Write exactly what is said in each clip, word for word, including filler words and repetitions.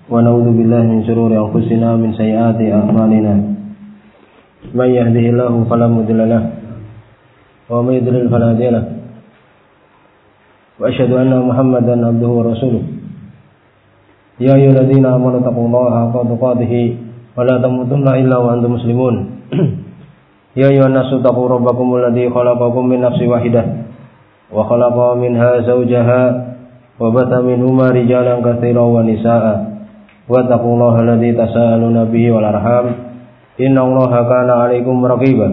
ونعوذ بالله من شرور أنفسنا ومن سيئات أعمالنا من يهده الله فلا مضل له ومن يضلل فلا هادي له وأشهد أن محمدا عبده ورسوله يا أيها الذين آمنوا اتقوا الله حق تقاته ولا تموتن إلا وأنتم مسلمون يا أيها الناس اتقوا ربكم الذي خلقكم من نفس واحدة وخلق منها زوجها وبث منهما رجالا كثيرا ونساء واتقوا الله الذي تساءلون به والأرحام إن الله كان عليكم رقيبا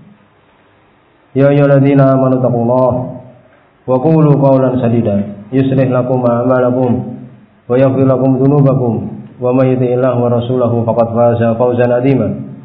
يا أيها الذين آمنوا اتقوا الله وقولوا قولا سديدا يصلح لكم أعمالكم ويغفر لكم ذنوبكم ومن يطع الله ورسوله فقد فاز فوزا عظيما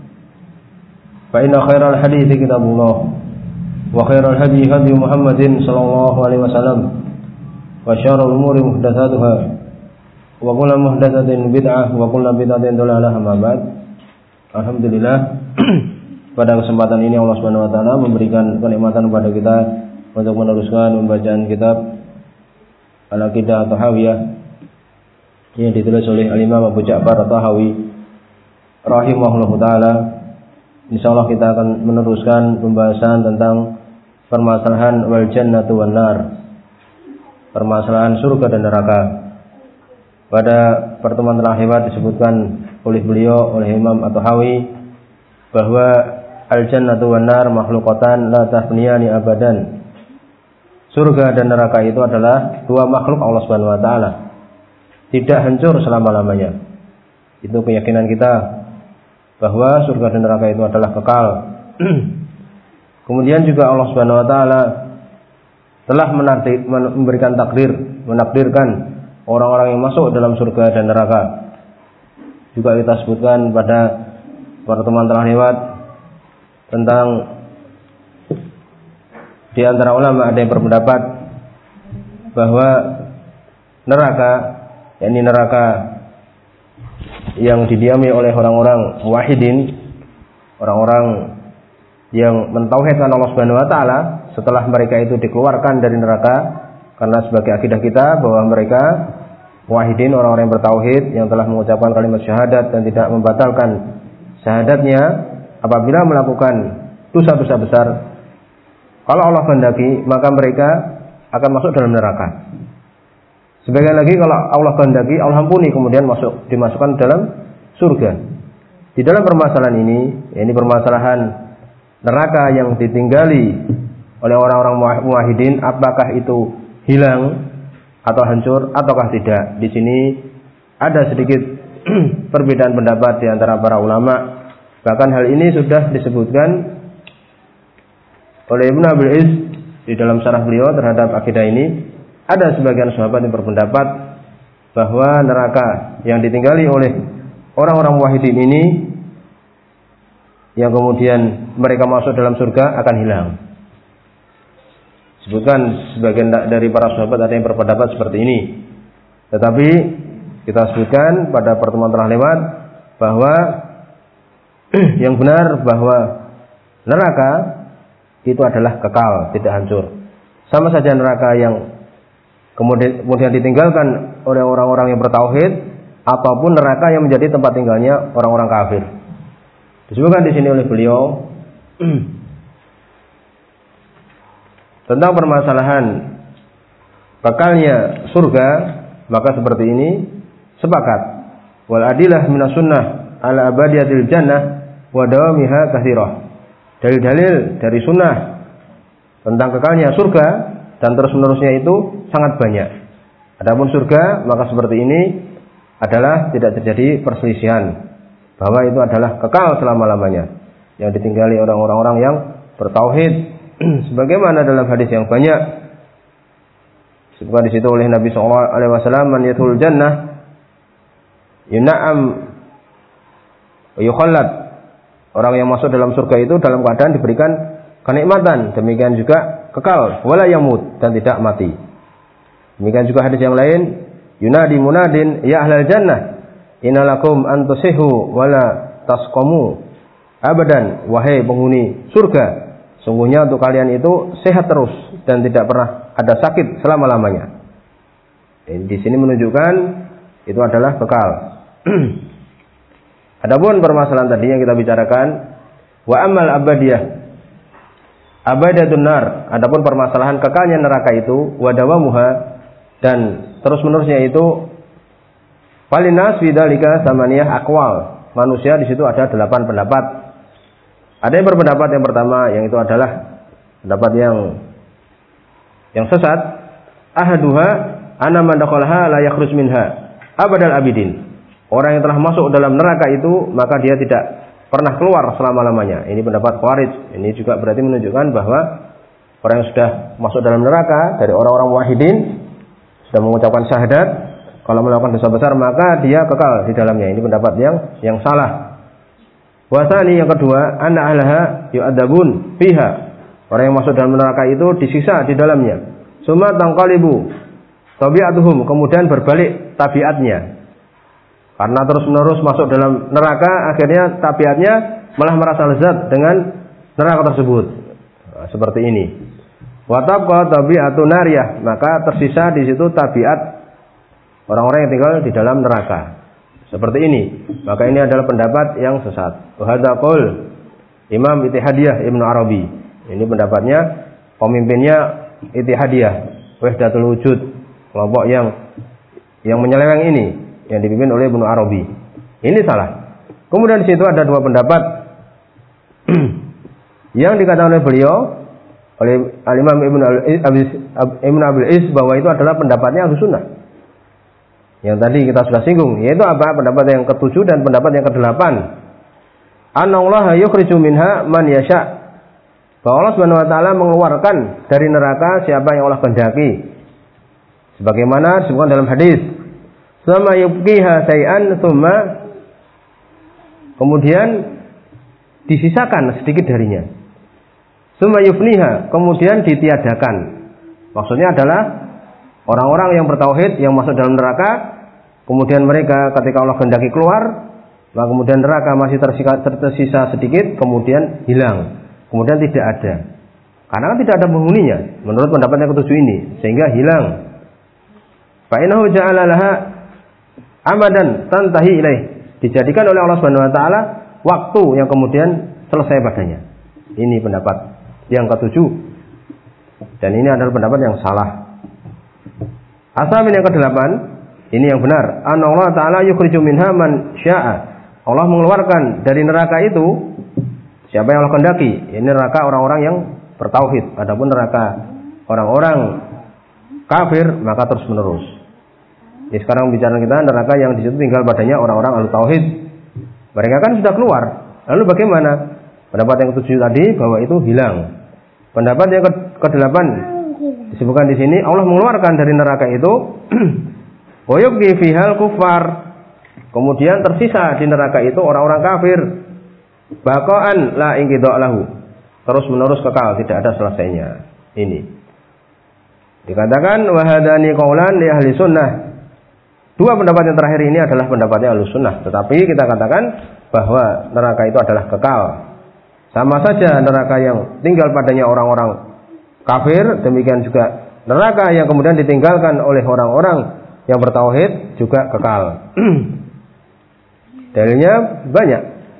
فإن خير الحديث كتاب الله وخير الهدي هدي محمد صلى الله عليه وسلم وشر الأمور محدثاتها وكل محدثة بدعة وكل بدعة ضلالة أما بعد. Alhamdulillah, pada kesempatan ini Allah Subhanahu wa taala memberikan kenikmatan kepada kita untuk meneruskan pembacaan kitab Al-Aqidah At-Tahawiyah yang ditulis oleh Al-Imam Abu Ja'far At-Tahawi rahimahullahu taala. Insyaallah kita akan meneruskan pembahasan tentang permasalahan wal jannatu wan nar, permasalahan surga dan neraka. Pada pertemuan terakhir disebutkan oleh beliau, oleh Imam At-Tahawi, bahwa al-jannatu wan nar makhluqatan la tafniyani abadan. Surga dan neraka itu adalah dua makhluk Allah Subhanahu wa taala, tidak hancur selama-lamanya. Itu keyakinan kita bahwa surga dan neraka itu adalah kekal. Kemudian juga Allah Subhanahu wa taala telah menartik, memberikan takdir, menakdirkan orang-orang yang masuk dalam surga dan neraka. Juga kita sebutkan pada pertemuan terakhir tentang di antara ulama ada yang berpendapat bahwa neraka, yakni neraka yang didiami oleh orang-orang wahidin, orang-orang yang mentauhidkan Allah Subhanahu wa taala, setelah mereka itu dikeluarkan dari neraka, karena sebagai akidah kita bahwa mereka wahidin, orang-orang yang bertauhid yang telah mengucapkan kalimat syahadat dan tidak membatalkan syahadatnya apabila melakukan dosa-dosa besar, kalau Allah kehendaki maka mereka akan masuk dalam neraka. Sebagian lagi kalau Allah kehendaki Allah ampuni, kemudian masuk dimasukkan dalam surga. Di dalam permasalahan ini, ini permasalahan neraka yang ditinggali oleh orang-orang muwahhidin, apakah itu hilang atau hancur ataukah tidak. Di sini ada sedikit perbedaan pendapat di antara para ulama. Bahkan hal ini sudah disebutkan oleh Ibnu Abil Iz di dalam syarah beliau terhadap akidah ini. Ada sebagian sahabat yang berpendapat bahwa neraka yang ditinggali oleh orang-orang muwahhidin ini, yang kemudian mereka masuk dalam surga, akan hilang. Sebutkan sebagian dari para sahabat ada yang berpendapat seperti ini. Tetapi kita sebutkan pada pertemuan telah lewat bahwa yang benar bahwa neraka itu adalah kekal, tidak hancur. Sama saja neraka yang kemudian, kemudian ditinggalkan oleh orang-orang yang bertauhid, ataupun neraka yang menjadi tempat tinggalnya orang-orang kafir. Disebutkan di sini oleh beliau tentang permasalahan kekalnya surga, maka seperti ini sepakat. Wal adilah minas sunnah ala abadiyatil jannah wa dawamiha katsirah. Dalil-dalil dari sunnah tentang kekalnya surga dan terus-menerusnya itu sangat banyak. Adapun surga, maka seperti ini adalah tidak terjadi perselisihan, bahwa itu adalah kekal selama-lamanya, yang ditinggali oleh orang-orang yang bertauhid. Sebagaimana dalam hadis yang banyak disebutkan di situ oleh Nabi sallallahu alaihi wasallam, man yadkhulul jannah yun'am wa yukhallad. Orang yang masuk dalam surga itu dalam keadaan diberikan kenikmatan, demikian juga kekal, wala yamut, dan tidak mati. Demikian juga hadis yang lain, yunadi munadin ya ahlal jannah innalakum an tusihu wala tasqamu abadan. Wahai penghuni surga, sungguhnya untuk kalian itu sehat terus dan tidak pernah ada sakit selama-lamanya. Di sini menunjukkan itu adalah kekal. Adapun permasalahan tadi yang kita bicarakan, wa amal abadiyah, abadiyatun nar, adapun permasalahan kekalnya neraka itu, wa dawamuha, dan terus menerusnya itu, falinas bidzalika samaniyah aqwal. Manusia di situ ada delapan pendapat. Ada yang berpendapat yang pertama, yang itu adalah pendapat yang yang sesat. Ahaduha anna man dakhalaha la yakhruj minha abadal abidin. Orang yang telah masuk dalam neraka itu maka dia tidak pernah keluar selama-lamanya. Ini pendapat Khawarij. Ini juga berarti menunjukkan bahwa orang yang sudah masuk dalam neraka dari orang-orang muwahhidin, sudah mengucapkan syahadat, kalau melakukan dosa besar maka dia kekal di dalamnya. Ini pendapat yang yang salah. Wasani yang kedua, anna ahlaha yu'adzabun fiha. Orang yang masuk dalam neraka itu disiksa di dalamnya. Summa tanqalibu tabi'atuhum, kemudian berbalik tabiatnya. Karena terus-menerus masuk dalam neraka, akhirnya tabiatnya malah merasa lezat dengan neraka tersebut. Nah, seperti ini. Wa tabqa tabi'atun nariyah, maka tersisa di situ tabiat orang-orang yang tinggal di dalam neraka. Seperti ini. Maka ini adalah pendapat yang sesat. Wa hadza qaul Imam Ittihadiyah Ibnu Arabi. Ini pendapatnya pemimpinnya Ittihadiyah Wahdatul Wujud, kelompok yang yang menyeleweng ini, yang dipimpin oleh Ibnu Arabi. Ini salah. Kemudian di situ ada dua pendapat yang dikatakan oleh beliau, oleh Al-Imam Ibnu Ibnu Abil Is, bahwa itu adalah pendapatnya Ahlussunnah. Yang tadi kita sudah singgung, yaitu apa? Pendapat yang ketujuh dan pendapat yang kedelapan. Anallaha yukhriju minha man yasha. Bahwa Allah Subhanahu wa taala mengeluarkan dari neraka siapa yang Allah kehendaki. Sebagaimana disebutkan dalam hadis, "Tsumma yubqiha syai'an tsumma", kemudian disisakan sedikit darinya. "Tsumma yufniha", kemudian ditiadakan. Maksudnya adalah orang-orang yang bertauhid yang masuk dalam neraka, kemudian mereka ketika Allah kehendaki keluar, maka kemudian neraka masih tersisa, tersisa sedikit, kemudian hilang. Kemudian tidak ada. Karena kan tidak ada penghuninya menurut pendapat yang ketujuh ini, sehingga hilang. Fa innahu ja'ala laha amadan tantahi ilaih. Dijadikan oleh Allah Subhanahu wa taala waktu yang kemudian selesai padanya. Ini pendapat yang ketujuh. Dan ini adalah pendapat yang salah. Asamin yang kedelapan, ini yang benar. Allah taala yukhriju minha man syaa. Allah mengeluarkan dari neraka itu siapa yang Allah kehendaki. Ini neraka orang-orang yang bertauhid. Adapun neraka orang-orang kafir maka terus menerus. Ini sekarang bicara kita neraka yang di situ tinggal padanya orang-orang ahli tauhid. Mereka kan sudah keluar. Lalu bagaimana? Pendapat yang ketujuh tadi bahwa itu hilang. Pendapat yang kedelapan disebutkan di sini, Allah mengeluarkan dari neraka itu wa yubqi fihal kufar. Kemudian tersisa di neraka itu orang-orang kafir. Baqaan la inqidha lahu. Terus menerus kekal, tidak ada selesainya. Ini dikatakan wa hadani qaulan li ahli sunnah. Dua pendapat yang terakhir ini adalah pendapatnya Ahlussunnah. Tetapi kita katakan bahwa neraka itu adalah kekal. Sama saja neraka yang tinggal padanya orang-orang kafir, demikian juga neraka yang kemudian ditinggalkan oleh orang-orang yang bertauhid juga kekal. Dalilnya banyak.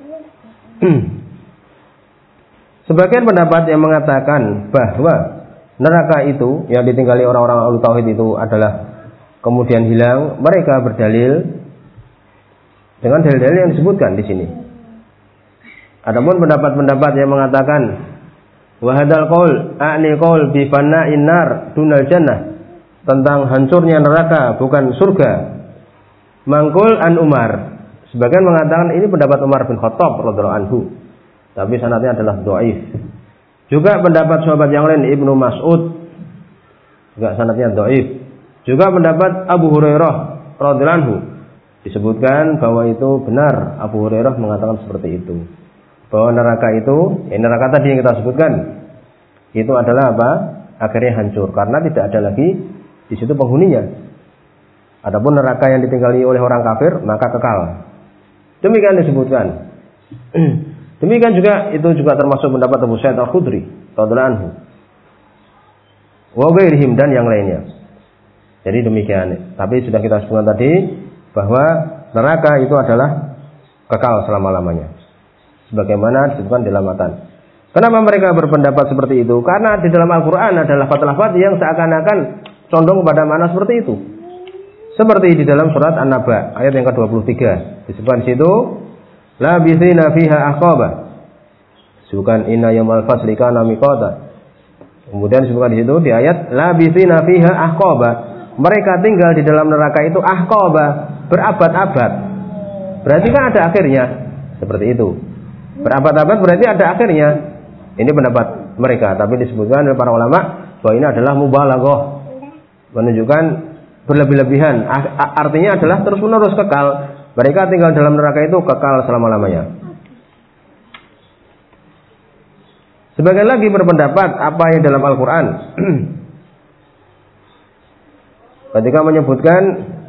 Sebagian pendapat yang mengatakan bahwa neraka itu yang ditinggali orang-orang ahli tauhid itu adalah kemudian hilang, mereka berdalil dengan dalil-dalil yang disebutkan di sini. Adapun pendapat-pendapat yang mengatakan wa hadzal qaul a'ni qaul bi fana'in nar dunal jannah, tentang hancurnya neraka bukan surga. Mangkul an Umar, sebagian mengatakan ini pendapat Umar bin Khattab radhiyallahu anhu, tapi sanadnya adalah dhaif. Juga pendapat sahabat yang lain Ibnu Mas'ud juga sanadnya dhaif. Juga pendapat Abu Hurairah radhiyallahu anhu, disebutkan bahwa itu benar, Abu Hurairah mengatakan seperti itu. Bahwa neraka itu, ya neraka tadi yang kita sebutkan, itu adalah apa? Akhirnya hancur karena tidak ada lagi di situ penghuninya. Adapun neraka yang ditinggali oleh orang kafir maka kekal. Demikian disebutkan. Demikian juga itu juga termasuk pendapat Abu Sa'id Al-Khudri radhiyallahu anhu. Wa ghairihim dan yang lainnya. Jadi demikian. Tapi sudah kita sebutkan tadi bahwa neraka itu adalah kekal selama-lamanya. Sebagaimana disebutkan dalam matan. Kenapa mereka berpendapat seperti itu? Karena di dalam Al-Quran ada lafaz-lafaz yang seakan-akan condong kepada makna seperti itu. Seperti di dalam surat An-Naba ayat yang ke dua puluh tiga. Disebutkan di situ, labithina fiha ahqaba. Disebutkan inna yaumal fasli kana miqata. Kemudian disebutkan di situ di ayat labithina fiha ahqaba. Mereka tinggal di dalam neraka itu ahqaba, berabad-abad. Berarti kan ada akhirnya. Seperti itu. Berabad-abad berarti ada akhirnya. Ini pendapat mereka, tapi disebutkan oleh para ulama bahwa ini adalah mubalaghah, menunjukkan berlebih-lebihan. Artinya adalah terus-menerus kekal. Mereka tinggal dalam neraka itu kekal selama-lamanya. Sebagian lagi berpendapat apa yang dalam Al-Quran ketika menyebutkan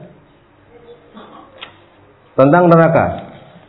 tentang neraka.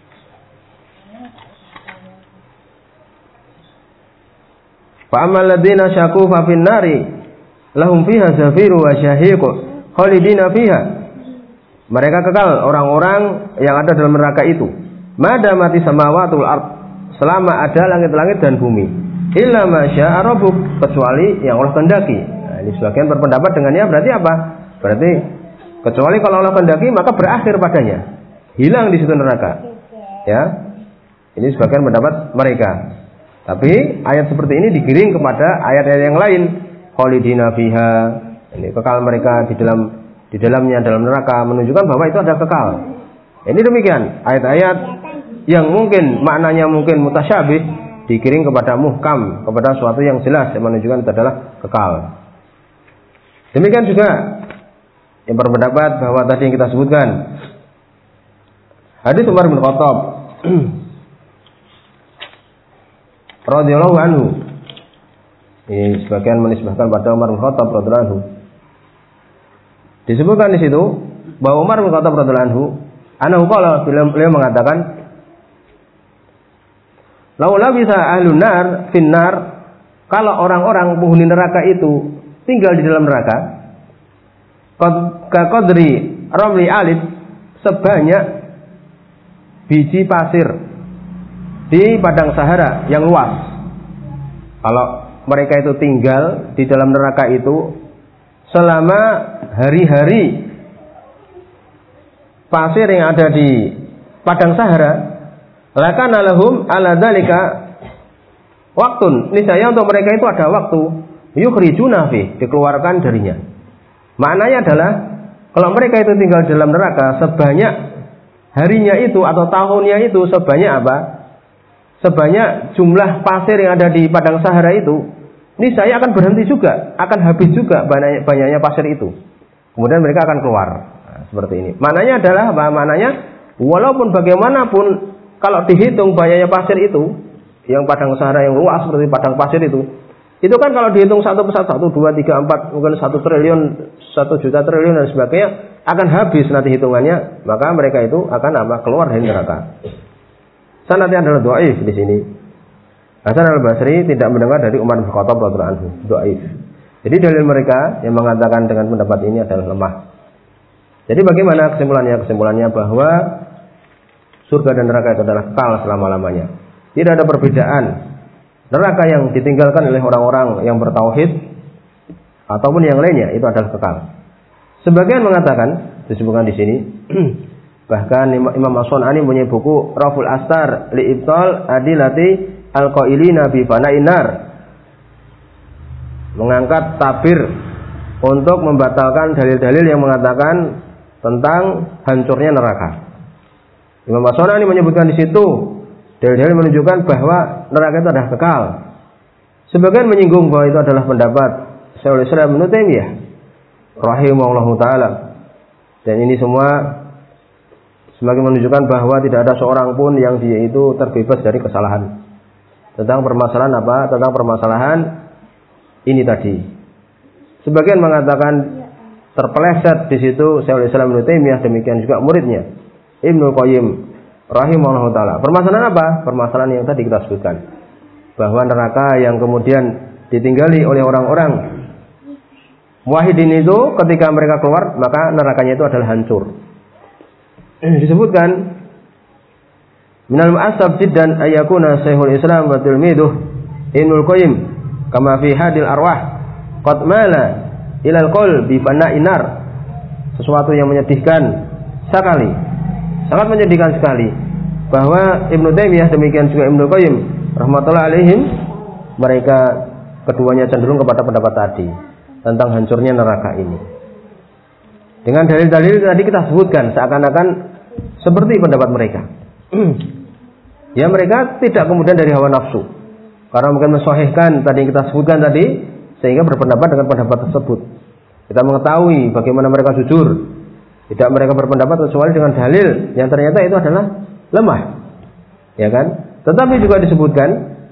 Fa'amal ladzina syaku fa fin nari lahum fiha zafiru wa syahiqu khalidina fiha. Mereka kekal orang-orang yang ada dalam neraka itu. Madamati samawatul ard, selama ada langit-langit dan bumi. Illa ma syaa rabbuk, kecuali yang Allah kehendaki. Nah, ini sebagian berpendapat dengannya berarti apa? Berarti kecuali kalau Allah kehendaki maka berakhir padanya. Hilang di situ neraka. Ya. Ini sebagian pendapat mereka. Tapi ayat seperti ini digiring kepada ayat-ayat yang lain. Khalidina fiha. Ini kekal mereka di dalam di dalamnya dalam neraka, menunjukkan bahwa itu ada kekal. Ini demikian. Ayat-ayat yang mungkin maknanya mungkin mutasyabih digiring kepada muhkam, kepada suatu yang jelas yang menunjukkan itu adalah kekal. Demikian juga yang berpendapat bahwa tadi yang kita sebutkan hadis Umar bin Khattab radhiyallahu anhu. Ini sebagian menisbahkan pada Umar bin Khattab radhiyallahu anhu. Disebutkan di situ bahwa Umar bin Khattab radhiyallahu anhu, anahu qala, beliau mengatakan, laula bisa ahlun nar finnar, kalau orang-orang penghuni neraka itu tinggal di dalam neraka, ka qadri ramli alid, sebanyak biji pasir di padang Sahara yang luas. Kalau mereka itu tinggal di dalam neraka itu selama hari-hari, pasir yang ada di padang Sahara, lakana lahum ala dzalika waktun, niscaya untuk mereka itu ada waktu, yukhrijuna fi, dikeluarkan darinya. Maknanya adalah kalau mereka itu tinggal di dalam neraka sebanyak harinya itu atau tahunnya itu sebanyak apa? Sebanyak jumlah pasir yang ada di padang Sahara itu, ini saya akan berhenti juga, akan habis juga banyak, banyaknya pasir itu. Kemudian mereka akan keluar. Nah, seperti ini. Maknanya adalah apa? Maknanya walaupun bagaimanapun kalau dihitung banyaknya pasir itu, yang padang Sahara yang luas seperti padang pasir itu, itu kan kalau dihitung satu persatu, satu, dua, tiga, empat, mungkin satu triliun, satu juta triliun dan sebagainya, akan habis nanti hitungannya, maka mereka itu akan apa? Keluar dari neraka. Sanadnya adalah dhaif di sini. Hasan al-Basri tidak mendengar dari Umar bin Khattab radhiyallahu anhu, dhaif. Jadi dalil mereka yang mengatakan dengan pendapat ini adalah lemah. Jadi bagaimana kesimpulannya? Kesimpulannya bahwa surga dan neraka itu adalah kekal selama-lamanya. Tidak ada perbedaan neraka yang ditinggalkan oleh orang-orang yang bertauhid ataupun yang lainnya itu adalah kekal. Sebagian mengatakan, disebutkan di sini, bahkan Imam As-Sun'ani punya buku Raful Astar li ibtal adilati al-qailina bi fana'in nar, mengangkat tabir untuk membatalkan dalil-dalil yang mengatakan tentang hancurnya neraka. Imam As-Sun'ani menyebutkan di situ dalil-dalil menunjukkan bahwa neraka itu adalah kekal. Sebagian menyinggung bahwa itu adalah pendapat Syaikhul Islam Ibnu Taimiyah rahimahullahu taala. Dan ini semua semakin menunjukkan bahwa tidak ada seorang pun yang dia itu terbebas dari kesalahan. Tentang permasalahan apa? Tentang permasalahan ini tadi. Sebagian mengatakan terpeleset di situ Syaikhul Islam Ibnu Taimiyah, demikian juga muridnya Ibnu Qayyim rahimahullahu taala. Permasalahan apa? Permasalahan yang tadi kita sebutkan. Bahwa neraka yang kemudian ditinggali oleh orang-orang muwahhidin itu ketika mereka keluar, maka nerakanya itu adalah hancur. disebutkan minal mu'assab jiddan ayyakuna Syekhul Islam wa tilmiduh Ibnul Qayyim kama fi hadil arwah qad mala ilal qaul bi fana'in nar. Sesuatu yang menyedihkan sekali, sangat menyedihkan sekali bahwa Ibnu Taimiyah demikian juga Ibnul Qayyim rahmatullah alaihim, mereka keduanya cenderung kepada pendapat tadi tentang hancurnya neraka ini. Dengan dalil-dalil tadi kita sebutkan seakan-akan seperti pendapat mereka. Ya, mereka tidak kemudian dari hawa nafsu, karena mungkin mensahihkan tadi yang kita sebutkan tadi, sehingga berpendapat dengan pendapat tersebut. Kita mengetahui bagaimana mereka jujur, tidak mereka berpendapat kecuali dengan dalil yang ternyata itu adalah lemah, ya kan? Tetapi juga disebutkan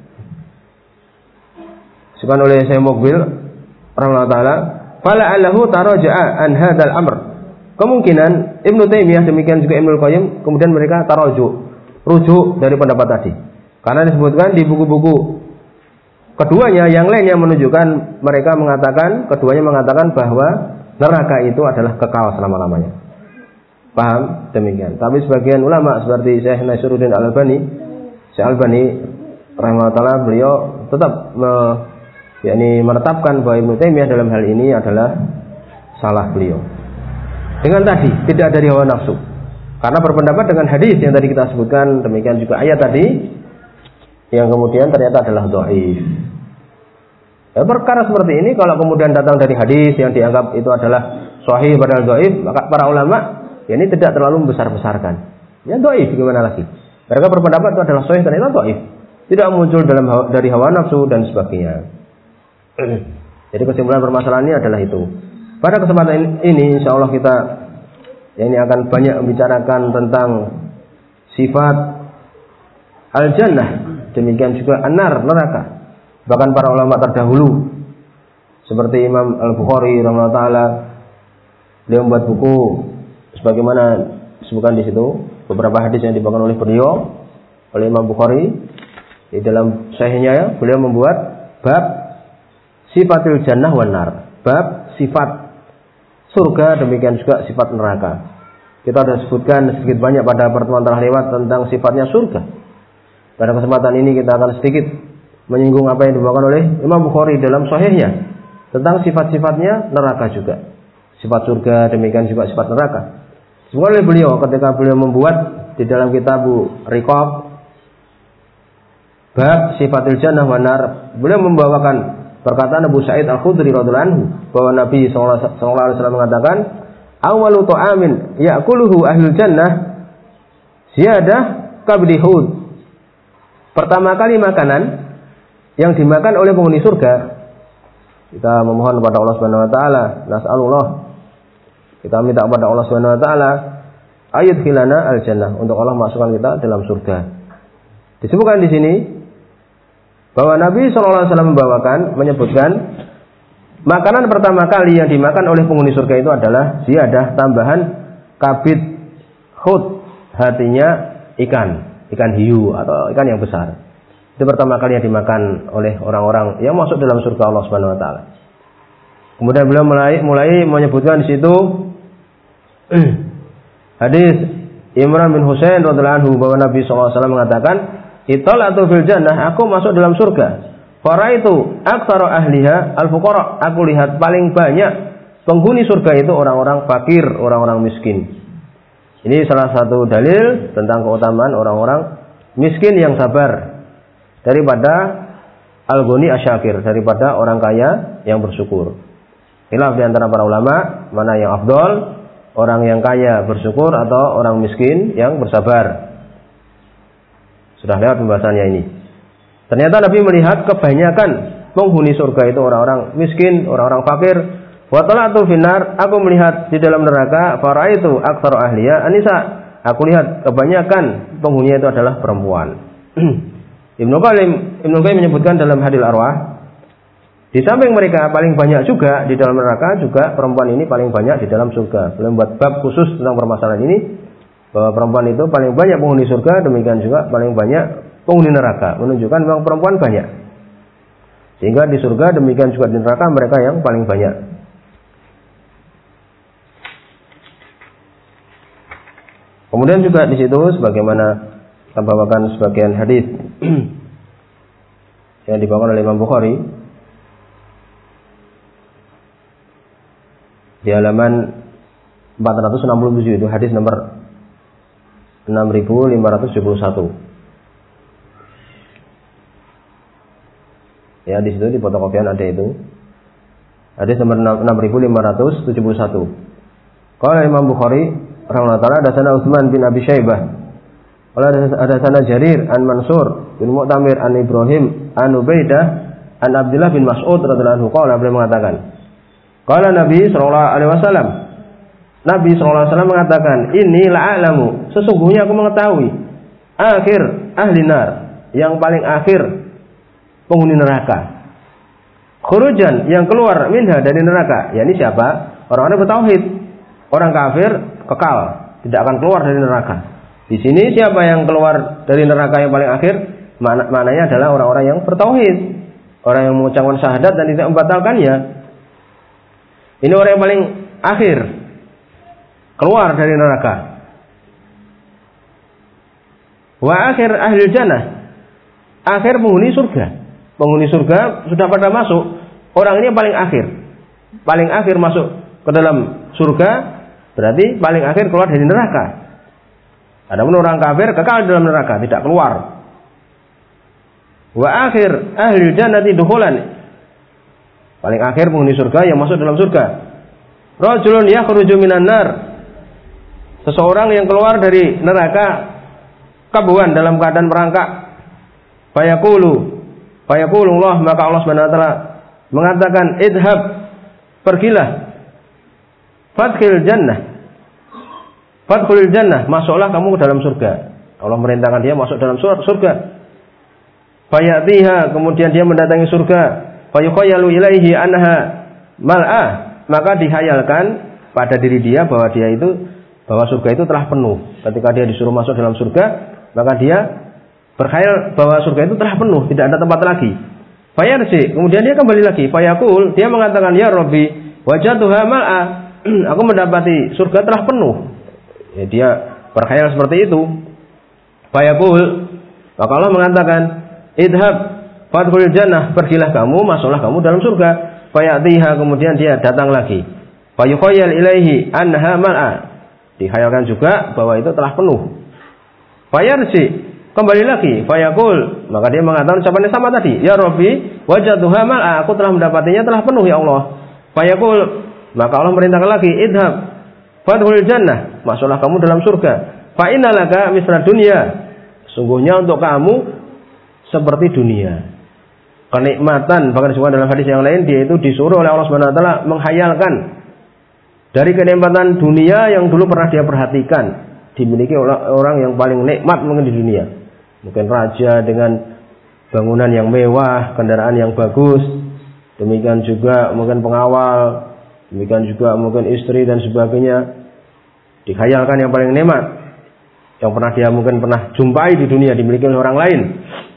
disebutkan oleh Syekh Muqbil rahimahullah taala, fala'allahu taraja'a an hadzal amr. Kemungkinan Ibnu Taimiyah demikian juga Ibnul Qayyim kemudian mereka tarajuk, rujuk dari pendapat tadi. Karena disebutkan di buku-buku keduanya yang lain yang menunjukkan mereka mengatakan, keduanya mengatakan bahwa neraka itu adalah kekal selama-lamanya. Paham? Demikian. Tapi sebagian ulama seperti Syekh Nasiruddin Al-Albani, Syekh Albani rahimahullah, beliau tetap me, yakni menetapkan bahwa Ibnu Taimiyah dalam hal ini adalah salah beliau. Dengan tadi tidak dari hawa nafsu. Karena berpendapat dengan hadis yang tadi kita sebutkan, demikian juga ayat tadi yang kemudian ternyata adalah dhaif. Ya, perkara seperti ini kalau kemudian datang dari hadis yang dianggap itu adalah sahih padahal dhaif, maka para ulama ya ini tidak terlalu membesar-besarkan. Ya dhaif gimana lagi? Mereka berpendapat itu adalah sahih ternyata dhaif. Tidak muncul dalam dari hawa nafsu dan sebagainya. Jadi kesimpulan permasalahan ini adalah itu. Pada kesempatan ini insyaallah kita ya ini akan banyak membicarakan tentang sifat al-jannah, demikian juga an-nar, neraka. Bahkan para ulama terdahulu seperti Imam Al-Bukhari rahimahullah taala, beliau membuat buku sebagaimana disebutkan di situ beberapa hadis yang dibawakan oleh beliau oleh Imam Bukhari di dalam sahihnya, ya, beliau membuat bab sifatil jannah wan nar, bab sifat surga demikian juga sifat neraka. Kita sudah sebutkan sedikit banyak pada pertemuan telah lewat tentang sifatnya surga. Pada kesempatan ini kita akan sedikit menyinggung apa yang dibawakan oleh Imam Bukhari dalam sahihnya tentang sifat-sifatnya neraka juga. Sifat surga demikian juga sifat neraka. Disebutkan oleh beliau ketika beliau membuat di dalam kitab Riqab bab sifatil jannah wan nar, beliau membawakan perkataan Abu Sa'id Al-Khudri radhiyallahu anhu bahwa Nabi sallallahu alaihi wasallam mengatakan, "Awwalu ta'amin ya'kuluhu ahlul jannah ziyadah kabdi hud." Pertama kali makanan yang dimakan oleh penghuni surga, kita memohon kepada Allah Subhanahu wa taala, nas'alullah, kita minta kepada Allah Subhanahu wa taala ayudkhilana al-jannah, untuk Allah masukkan kita dalam surga. Disebutkan di sini bahwa Nabi shallallahu alaihi wasallam membawakan, menyebutkan makanan pertama kali yang dimakan oleh penghuni surga itu adalah ziyadah, tambahan kabid khut, hatinya ikan, ikan hiu atau ikan yang besar. Itu pertama kali yang dimakan oleh orang-orang yang masuk dalam surga Allah Subhanahu wa taala. Kemudian beliau mulai mulai menyebutkan di situ hadis Imran bin Husain radhiyallahu anhu bahwa Nabi shallallahu alaihi wasallam mengatakan, "Italatu fil jannah," aku masuk dalam surga. Faraitu aktsara ahliha al-fuqara, aku lihat paling banyak penghuni surga itu orang-orang fakir, orang-orang miskin. Ini salah satu dalil tentang keutamaan orang-orang miskin yang sabar daripada al-ghani asyakir, daripada orang kaya yang bersyukur. Khilaf di antara para ulama mana yang afdol, orang yang kaya bersyukur atau orang miskin yang bersabar. Sudah lewat pembahasannya ini. Ternyata Nabi melihat kebanyakan penghuni surga itu orang-orang miskin, orang-orang fakir. Wa tala'tu finnar, aku melihat di dalam neraka, faraitu aktsara ahliya anisa, aku lihat kebanyakan penghuninya itu adalah perempuan. Ibnu Qayyim Ibnu Qayyim menyebutkan dalam Hadil Arwah, di samping mereka paling banyak juga di dalam neraka, juga perempuan ini paling banyak di dalam surga. Beliau membuat bab khusus tentang permasalahan ini, bahwa perempuan itu paling banyak penghuni surga, demikian juga paling banyak penghuni neraka, menunjukkan memang perempuan banyak. Sehingga di surga demikian juga di neraka mereka yang paling banyak. Kemudian juga di situ sebagaimana kita bawakan sebagian hadis yang dibawakan oleh Imam Bukhari di halaman empat ratus enam puluh tujuh, itu hadis nomor enam ribu lima ratus tujuh puluh satu. Ya, di situ di fotokopian ada itu. Hadis nomor enam ribu lima ratus tujuh puluh satu. Qala Imam Bukhari rahimahullah taala, hadatsana Utsman bin Abi Syaibah. Qala hadatsana Jarir an Mansur bin Mu'tamir an Ibrahim an Ubaidah an Abdullah bin Mas'ud radhiyallahu anhu qala, beliau mengatakan, qala Nabi sallallahu alaihi wasallam, Nabi sallallahu alaihi wasallam mengatakan, "Inni la'alamu," sesungguhnya aku mengetahui, akhir ahli nar, yang paling akhir penghuni neraka. Khurujan, yang keluar minha, dari neraka. Ya, ini siapa? Orang-orang bertauhid. Orang kafir kekal, tidak akan keluar dari neraka. Di sini siapa yang keluar dari neraka yang paling akhir? Mana, maknanya adalah orang-orang yang bertauhid, orang yang mengucapkan syahadat dan tidak membatalkannya. Ini orang yang paling akhir keluar dari neraka. Wa akhir ahli jannah, akhir penghuni surga. Penghuni surga sudah pada masuk. Orang ini yang paling akhir. Paling akhir masuk ke dalam surga, berarti paling akhir keluar dari neraka. Adapun orang kafir kekal di dalam neraka, tidak keluar. Wa akhir ahli jannati dukhulan, paling akhir penghuni surga yang masuk dalam surga. Rajulun yakhruju minan nar, seseorang yang keluar dari neraka kabuhan dalam keadaan merangkak. Fayaqulu Fayaqulullah, maka Allah Subhanahu wa taala mengatakan, idhab, pergilah, fadkhil jannah, fadkhulil jannah, masuklah kamu ke dalam surga. Allah merintahkan dia masuk dalam surga. Fayatiha, kemudian dia mendatangi surga. Fayukhayyalu ilaihi anha mal'ah, maka dihayalkan pada diri dia bahwa dia itu bahwa surga itu telah penuh. Ketika dia disuruh masuk dalam surga, maka dia berkhayal bahwa surga itu telah penuh, tidak ada tempat lagi. Fayarji, kemudian dia kembali lagi. Fayaqul, dia mengatakan, ya Rabbi, wajatuha mal'a, aku mendapati surga telah penuh. Ya, dia berkhayal seperti itu. Fayaqul, maka Allah mengatakan, idhab fadkhulil jannah, pergilah kamu, masuklah kamu dalam surga. Fayatiha, kemudian dia datang lagi. Fayukhayyal ilaihi anha mal'a, dihayalkan juga bahwa itu telah penuh. Fayarji, kembali lagi. Fayaqul, maka dia mengatakan ucapannya sama tadi, ya Rabbi, wajatuha mal'a, aku telah mendapatinya telah penuh ya Allah. Fayaqul, maka Allah merintahkan lagi, idhab fadkhulil jannah, masuklah kamu dalam surga. Fa innalaka misla dunya, sungguhnya untuk kamu seperti dunia. Kenikmatan, bahkan disebutkan dalam hadis yang lain, dia itu disuruh oleh Allah Subhanahu wa taala menghayalkan dari kenikmatan dunia yang dulu pernah dia perhatikan, dimiliki oleh orang yang paling nikmat mungkin di dunia. Mungkin raja dengan bangunan yang mewah, kendaraan yang bagus, demikian juga mungkin pengawal, demikian juga mungkin istri dan sebagainya. Dihayalkan yang paling nikmat, yang pernah dia mungkin pernah jumpai di dunia, dimiliki oleh orang lain.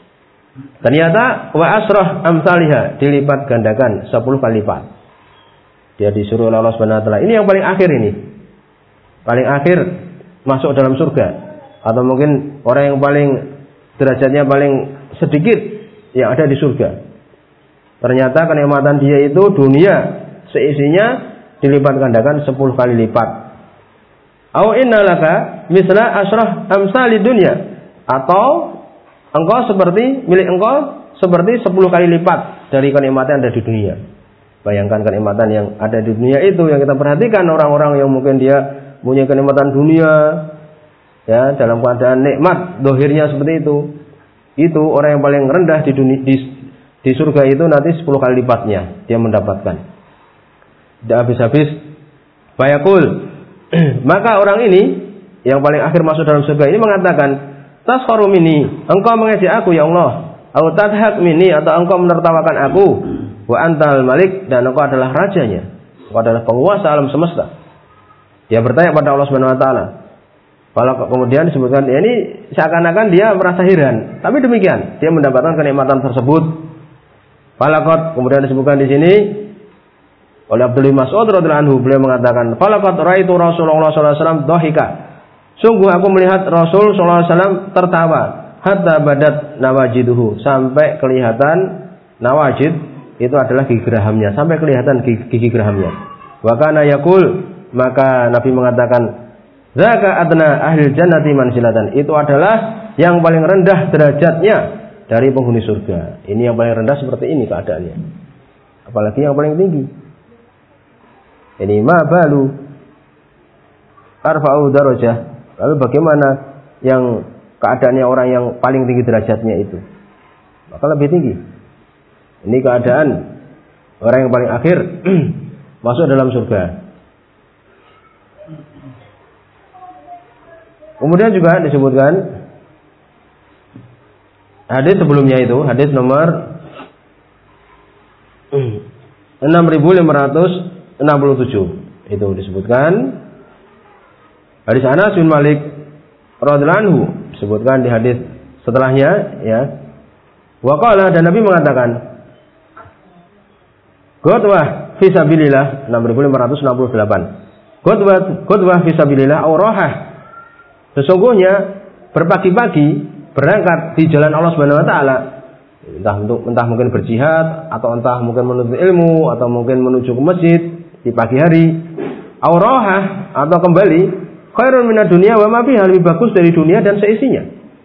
Ternyata wa asrah amsalihah, dilipat gandakan sepuluh kali lipat. Dia disuruh oleh Allah Subhanahu wa taala. Ini yang paling akhir ini. Paling akhir masuk dalam surga, atau mungkin orang yang paling derajatnya paling sedikit yang ada di surga. Ternyata kenikmatan dia itu dunia seisinya dilipat gandakan sepuluh kali lipat. Au innalaka misla asrah amsali dunya, atau engkau seperti milik engkau seperti sepuluh kali lipat dari kenikmatan yang ada di dunia. Bayangkan kenikmatan yang ada di dunia itu yang kita perhatikan, orang-orang yang mungkin dia punya kenikmatan dunia, ya, dalam keadaan nikmat dohirnya seperti itu. Itu orang yang paling rendah di dunia, di, di surga itu nanti sepuluh kali lipatnya dia mendapatkan. Tidak habis-habis. Fayaqul, maka orang ini yang paling akhir masuk dalam surga ini mengatakan, taskharu minni, engkau mengejek aku ya Allah, au tadhak minni, atau engkau menertawakan aku, wa antal malik, dan engkau adalah rajanya, engkau adalah penguasa alam semesta. Dia bertanya pada Allah Subhanahu wa taala. Kalau kemudian disebutkan, ya ini seakan-akan dia merasa heran, tapi demikian dia mendapatkan kenikmatan tersebut. Falaqat, kemudian disebutkan di sini oleh Abdullah bin Mas'ud radhiyallahu anhu, beliau mengatakan, falaqat raitu Rasulullah sallallahu alaihi wasallam dhahika, Sungguh aku melihat Rasul sallallahu alaihi wasallam tertawa hatta badat nawajiduhu, sampai kelihatan nawajid itu adalah gigi gerahamnya, sampai kelihatan gigi, gigi gerahamnya. Wa kana yaqul, maka Nabi mengatakan, zaka adna ahli jannati manzilatan, itu adalah yang paling rendah derajatnya dari penghuni surga. Ini yang paling rendah seperti ini keadaannya. Apalagi yang paling tinggi. Ini ma balu arfa'u darajah. Lalu bagaimana yang keadaannya orang yang paling tinggi derajatnya itu? Maka lebih tinggi. Ini keadaan orang yang paling akhir masuk dalam surga. Kemudian juga disebutkan hadis sebelumnya itu, hadis nomor enam ribu lima ratus enam puluh tujuh. Itu disebutkan hadis Anas bin Malik radhiyallahu anhu, disebutkan di hadis setelahnya ya. Wa qala, dan Nabi mengatakan, Ghadwah fi sabilillah enam ribu lima ratus enam puluh delapan. Ghadwah ghadwah fi sabilillah aurahah. Sesungguhnya berpagi-pagi berangkat di jalan Allah Subhanahu wa taala, entah untuk entah mungkin berjihad atau entah mungkin menuntut ilmu atau mungkin menuju ke masjid di pagi hari, aurahah atau kembali, khairun minad dunya wa ma fiha, lebih bagus dari dunia dan seisinya.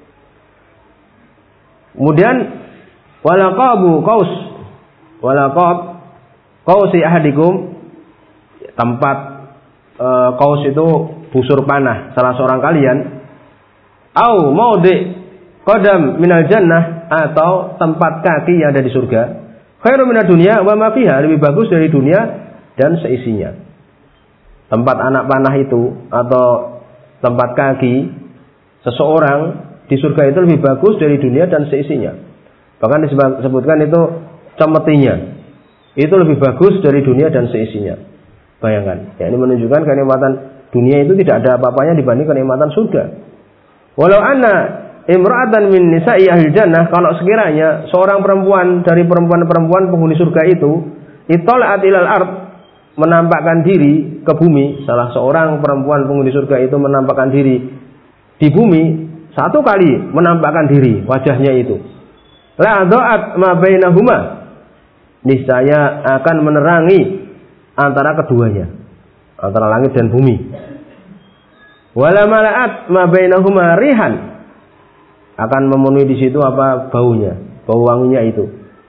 Kemudian walaqabu qaus, walaqab qausi ahadikum, tempat e, qaus itu busur panah salah seorang kalian, au maudi qadam minal jannah, atau tempat kaki yang ada di surga, khairun minad dunya wa ma fiha, lebih bagus dari dunia dan seisinya. Tempat anak panah itu atau tempat kaki seseorang di surga itu lebih bagus dari dunia dan seisinya. Bahkan disebutkan itu cemetinya itu lebih bagus dari dunia dan seisinya. Bayangkan, ya, ini menunjukkan kenikmatan dunia itu tidak ada apa-apanya dibanding kenikmatan surga. Walau anna imra'atan min nisa'i ahli jannah, kalau sekiranya seorang perempuan dari perempuan-perempuan penghuni surga itu itola'at ilal ard, menampakkan diri ke bumi, salah seorang perempuan penghuni surga itu menampakkan diri di bumi, satu kali menampakkan diri wajahnya itu, la dha'at ma bainahuma, niscaya akan menerangi antara keduanya, antara langit dan bumi. Wala mala'at ma bainahuma rihan, akan memenuhi di situ apa baunya, bau wanginya itu.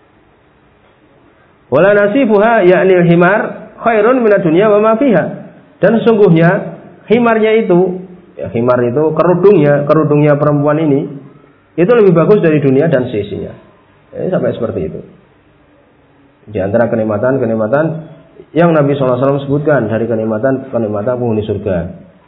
Wala nasifuha yakni himar khairun minad dunya wa ma fiha, dan sesungguhnya himarnya itu, ya, himar itu kerudungnya, kerudungnya perempuan ini itu lebih bagus dari dunia dan seisinya. Ini sampai seperti itu. Di antara kenikmatan-kenikmatan yang Nabi shallallahu alaihi wasallam sebutkan dari kenikmatan-kenikmatan penghuni surga.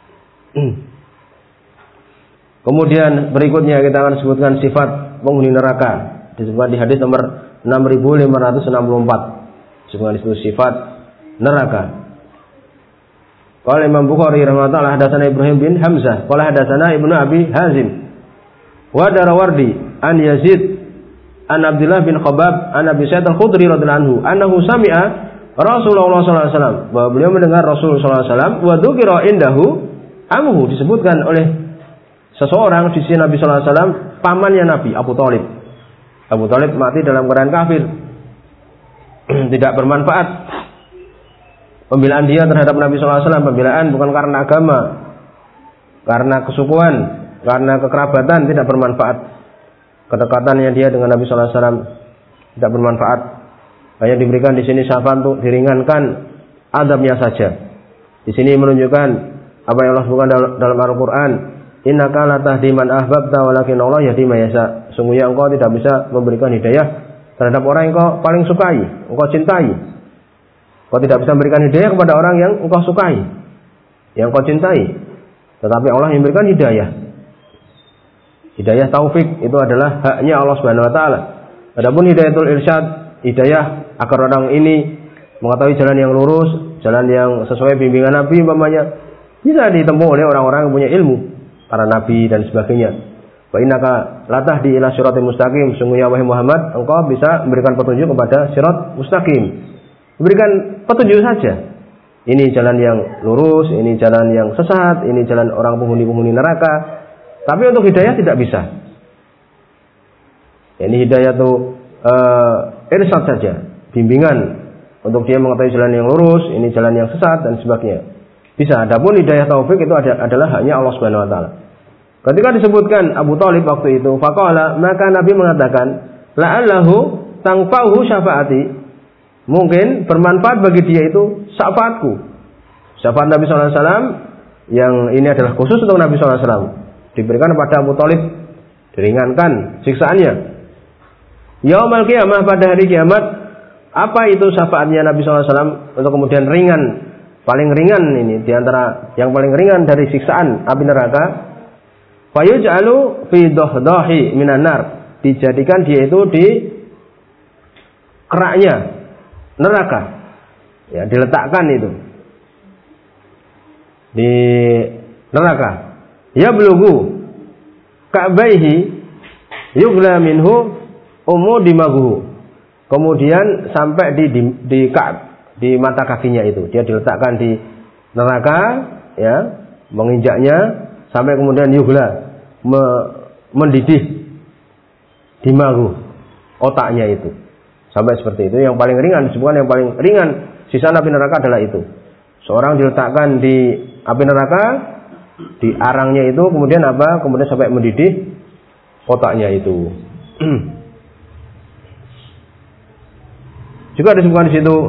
Kemudian berikutnya kita akan sebutkan sifat penghuni neraka, disebutkan di hadis nomor enam ribu lima ratus enam puluh empat. Disebutkan di situ sifat neraka. Qala Imam Bukhari rahimahullah, hadatsana Ibrahim bin Hamzah, qala hadatsana Ibnu Abi Hazim wa Darawardi an Yazid an Abdullah bin Khabab an Abi Sa'id al-Khudri radhiyallahu anhu annahu sami'a Rasulullah sallallahu alaihi wasallam, bahwa beliau mendengar Rasul sallallahu alaihi wasallam, wa dzukira indahu amhu, disebutkan oleh seseorang di sisi Nabi sallallahu alaihi wasallam pamannya Nabi, Abu Thalib. Abu Thalib mati dalam keadaan kafir. Tidak bermanfaat pembelaan dia terhadap Nabi sallallahu alaihi wasallam, pembelaan bukan karena agama, karena kesukuan, karena kekerabatan, tidak bermanfaat. Kedekatannya dia dengan Nabi sallallahu alaihi wasallam tidak bermanfaat. Hanya diberikan di sini syafaat untuk diringankan adabnya saja. Di sini menunjukkan apa yang Allah sebutkan dalam Al-Qur'an, innaka la tahdi man ahbabta walakin Allah yahdi man yasha. Sungguhnya engkau tidak bisa memberikan hidayah terhadap orang yang engkau paling sukai, engkau cintai. Engkau tidak bisa memberikan hidayah kepada orang yang engkau sukai, yang engkau cintai. Tetapi Allah yang memberikan hidayah. Hidayah taufik itu adalah haknya Allah Subhanahu wa taala. Adapun hidayatul irsyad, hidayah agar orang ini mengetahui jalan yang lurus, jalan yang sesuai bimbingan Nabi umpamanya, bisa ditempuh oleh orang-orang yang punya ilmu, para nabi dan sebagainya. Wa innaka la tahdi ila siratal mustaqim, sungguhnya wahai Muhammad, engkau bisa memberikan petunjuk kepada sirat mustaqim. Berikan petunjuk saja. ini jalan yang lurus, ini jalan yang sesat, ini jalan orang penghuni-penghuni neraka. Tapi untuk hidayah tidak bisa. Ini hidayah itu uh, irsyad saja, bimbingan untuk dia mengetahui jalan yang lurus, ini jalan yang sesat dan sebagainya. Bisa. Adapun hidayah taufik itu adalah haknya Allah Subhanahu wa taala. Ketika disebutkan Abu Thalib waktu itu, faqala, maka Nabi mengatakan, la'allahu tangfa'uhu syafaati. Mungkin bermanfaat bagi dia itu syafaatku. Syafaat Nabi sallallahu alaihi wasallam yang ini adalah khusus untuk Nabi sallallahu alaihi wasallam. Diberikan kepada Abu Thalib, diringankan siksaannya. Yaumul qiyamah, pada hari kiamat, apa itu syafaatnya Nabi sallallahu alaihi wasallam untuk kemudian ringan, paling ringan ini diantara yang paling ringan dari siksaan api neraka. Fayuj'alu fi dahdahi minan nar, dijadikan dia itu di keraknya neraka, ya, diletakkan itu di neraka. Ya belugu ka'baihi yugla minhu umudimahu, kemudian sampai di di di, di mata kakinya itu dia diletakkan di neraka, ya, menginjaknya sampai kemudian yugla me, mendidih dimahu, otaknya itu sampai seperti itu. Yang paling ringan disebutkan, yang paling ringan sisa api neraka adalah itu. Seorang diletakkan di api neraka, di arangnya itu, kemudian apa? Kemudian sampai mendidih otaknya itu. Juga disebutkan di situ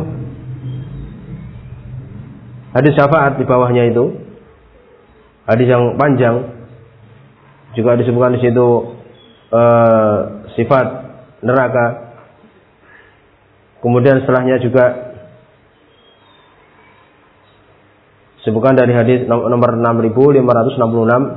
hadis syafaat di bawahnya itu, hadis yang panjang. Juga disebutkan di situ uh, sifat neraka. Kemudian setelahnya juga disebutkan dari hadis nomor enam ribu lima ratus enam puluh enam,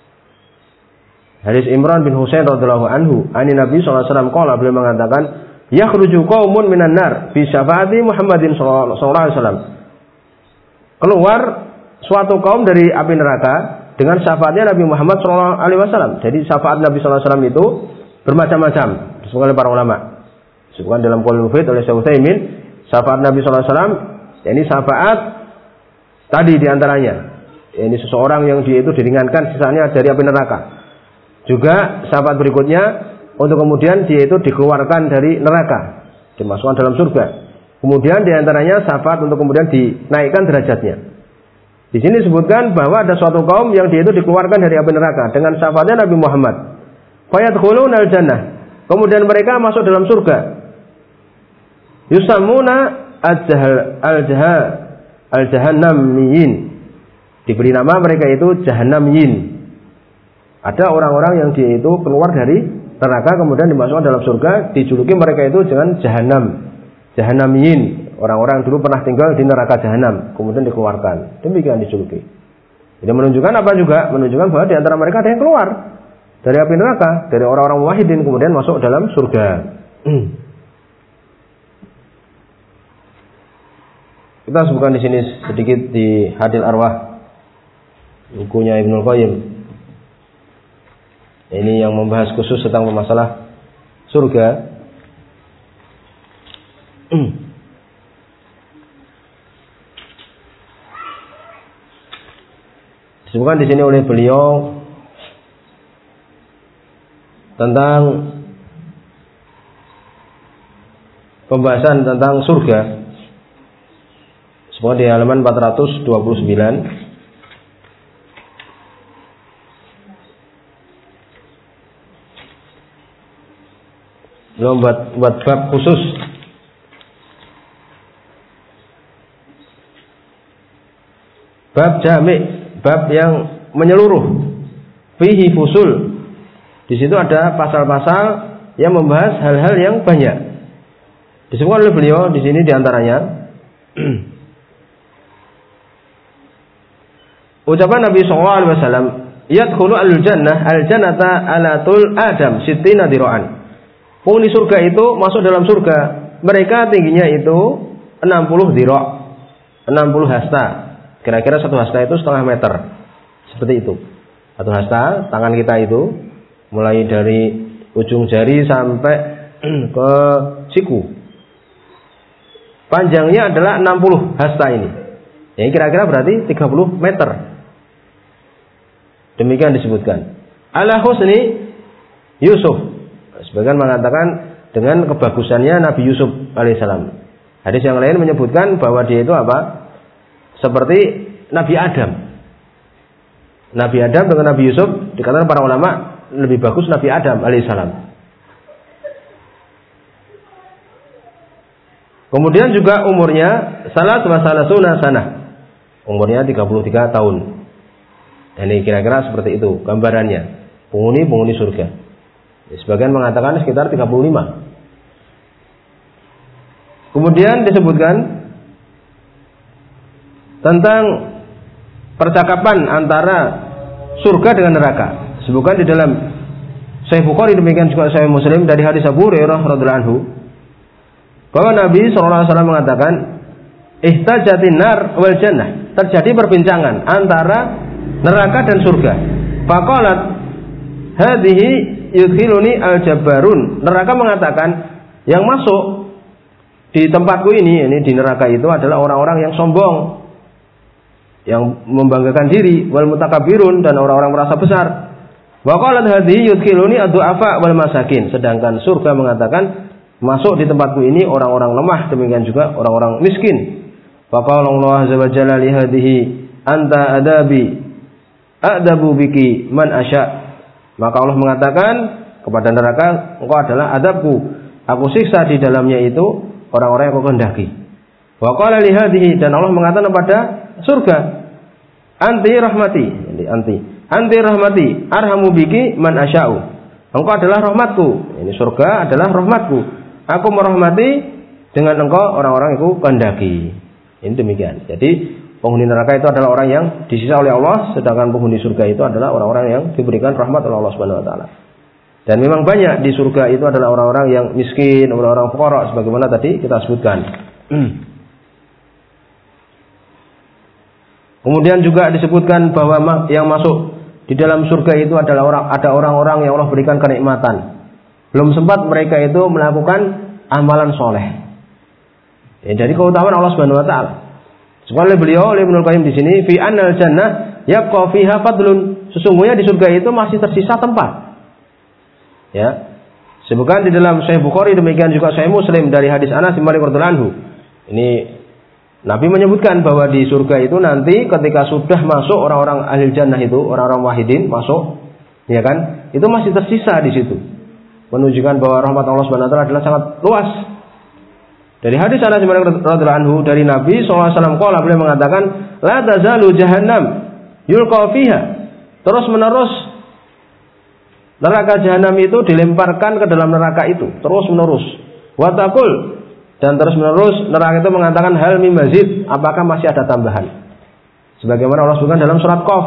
hadis Imran bin Husain radhiyallahu anhu, ani Nabi sallallahu alaihi wasallam qala, beliau mengatakan, yakhruju qaumun minan nar fi syafaati Muhammadin sallallahu alaihi wasallam. Keluar suatu kaum dari api neraka dengan syafaatnya Nabi Muhammad sallallahu alaihi wasallam. Jadi syafaat Nabi sallallahu alaihi wasallam itu bermacam-macam, disebutkan oleh para ulama. Disebutkan dalam Qaulul Mufid oleh Syekh Utsaimin, syafaat Nabi sallallahu alaihi wasallam, yakni syafaat tadi diantaranya, ini seseorang yang dia itu diringankan sisanya dari api neraka. Juga syafaat berikutnya untuk kemudian dia itu dikeluarkan dari neraka, dimasukkan dalam surga. Kemudian diantaranya syafaat untuk kemudian dinaikkan derajatnya. Di sini disebutkan bahwa ada suatu kaum yang dia itu dikeluarkan dari api neraka dengan syafaatnya Nabi Muhammad. Fayadkhuluna al-jannah, kemudian mereka masuk dalam surga. Yusammuna al-jahal al-jahal al-jahannamiyin, diberi nama mereka itu jahannamiyin. Ada orang-orang yang dia itu keluar dari neraka kemudian dimasukkan dalam surga, dijuluki mereka itu dengan jahannam, jahannamiyin. Orang-orang dulu pernah tinggal di neraka jahanam, kemudian dikeluarkan. Demikian dijuluki. Jadi menunjukkan apa juga? Menunjukkan bahwa di antara mereka ada yang keluar dari api neraka, dari orang-orang muwahhidin kemudian masuk dalam surga. Kita sebutkan di sini sedikit di Hadil Arwah, bukunya Ibnul Qayyim. Ini yang membahas khusus tentang masalah surga. Disebutkan di sini oleh beliau tentang pembahasan tentang surga. Semua di halaman empat ratus dua puluh sembilan. Beliau buat, buat bab khusus bab jami', bab yang menyeluruh. Fihi fusul. Di situ ada pasal-pasal yang membahas hal-hal yang banyak. Disebutkan oleh beliau di sini diantaranya ucapan Nabi sallallahu alaihi wasallam, yadkhulu al-jannah al-jannata ala tul Adam sittina dira'an. Penghuni surga itu masuk dalam surga, mereka tingginya itu enam puluh dira', enam puluh hasta. Kira-kira satu hasta itu setengah meter. Seperti itu. Satu hasta, tangan kita itu mulai dari ujung jari sampai ke siku. Panjangnya adalah enam puluh hasta ini. Ini kira-kira berarti tiga puluh meter. Demikian disebutkan. Ala husni Yusuf. Sebagian mengatakan dengan kebagusannya Nabi Yusuf alaihissalam. Hadis yang lain menyebutkan bahwa dia itu apa? Seperti Nabi Adam. Nabi Adam dengan Nabi Yusuf dikatakan para ulama lebih bagus Nabi Adam alaihissalam. Kemudian juga umurnya salah salah sunah sana. Umurnya tiga puluh tiga tahun. Dan ini kira-kira seperti itu gambarannya. Penghuni-penghuni surga. Sebagian mengatakan sekitar tiga puluh lima. Kemudian disebutkan tentang percakapan antara surga dengan neraka. Disebutkan di dalam Sahih Bukhari, demikian juga Sahih Muslim dari hadis Abu Hurairah radhiyallahu anhu bahwa Nabi shallallahu alaihi wasallam mengatakan, ihtajatin nar wal jannah. Terjadi perbincangan antara neraka dan surga. Faqalat hadhihi yudkhiluni al-jabbarun. Neraka mengatakan, yang masuk di tempatku ini, ini di neraka itu adalah orang-orang yang sombong, yang membanggakan diri, wal mutakabbirun, dan orang-orang merasa besar. Wa qalat hadhihi yudkhiluni ad-du'afa wal masakin. Sedangkan surga mengatakan, masuk di tempatku ini orang-orang lemah, demikian juga orang-orang miskin. Wa qala Allah azza wa jalla li hadhihi anta adabi a'dabu biki man asya. Maka Allah mengatakan kepada neraka, engkau adalah adabku, aku siksa di dalamnya itu orang-orang yang aku kehendaki. Wa qala li hadhihi, dan Allah mengatakan kepada surga, anti rahmati, jadi anti anti rahmati arhamu biki man asya'u. Engkau adalah rahmatku, ini surga adalah rahmatku, aku merahmati dengan engkau orang-orang yang aku kehendaki. Ini demikian. Jadi penghuni neraka itu adalah orang yang disisa oleh Allah, sedangkan penghuni surga itu adalah orang-orang yang diberikan rahmat oleh Allah Subhanahu wa taala. Dan memang banyak di surga itu adalah orang-orang yang miskin, orang-orang fuqara sebagaimana tadi kita sebutkan. Kemudian juga disebutkan bahwa yang masuk di dalam surga itu adalah orang, ada orang-orang yang Allah berikan kenikmatan. Belum sempat mereka itu melakukan amalan soleh. Ya, dari keutamaan Allah Subhanahu wa taala. Sebenarnya beliau oleh Ibnu Qayyim di sini, fi annal jannah yabqa fiha fadlun. Sesungguhnya di surga itu masih tersisa tempat. Ya. Sebutkan di dalam Sahih Bukhari, demikian juga Sahih Muslim dari hadis Anas bin Malik radhiyallahu anhu. Ini Nabi menyebutkan bahwa di surga itu nanti ketika sudah masuk orang-orang ahli jannah itu, orang-orang wahidin masuk, ya kan? Itu masih tersisa di situ. Menunjukkan bahwa rahmat Allah Subhanahu wa taala adalah sangat luas. Dari hadis Anas bin Malik radhiyallahu anhu dari Nabi sallallahu alaihi wasallam qala, beliau mengatakan, la tazalu jahannam yulqa fiha. Terus menerus neraka jahanam itu dilemparkan ke dalam neraka itu, terus menerus. Wa taqul, dan terus menerus neraka itu mengatakan, hal min mazid, apakah masih ada tambahan? Sebagaimana Allah sebutkan dalam surat Qaf.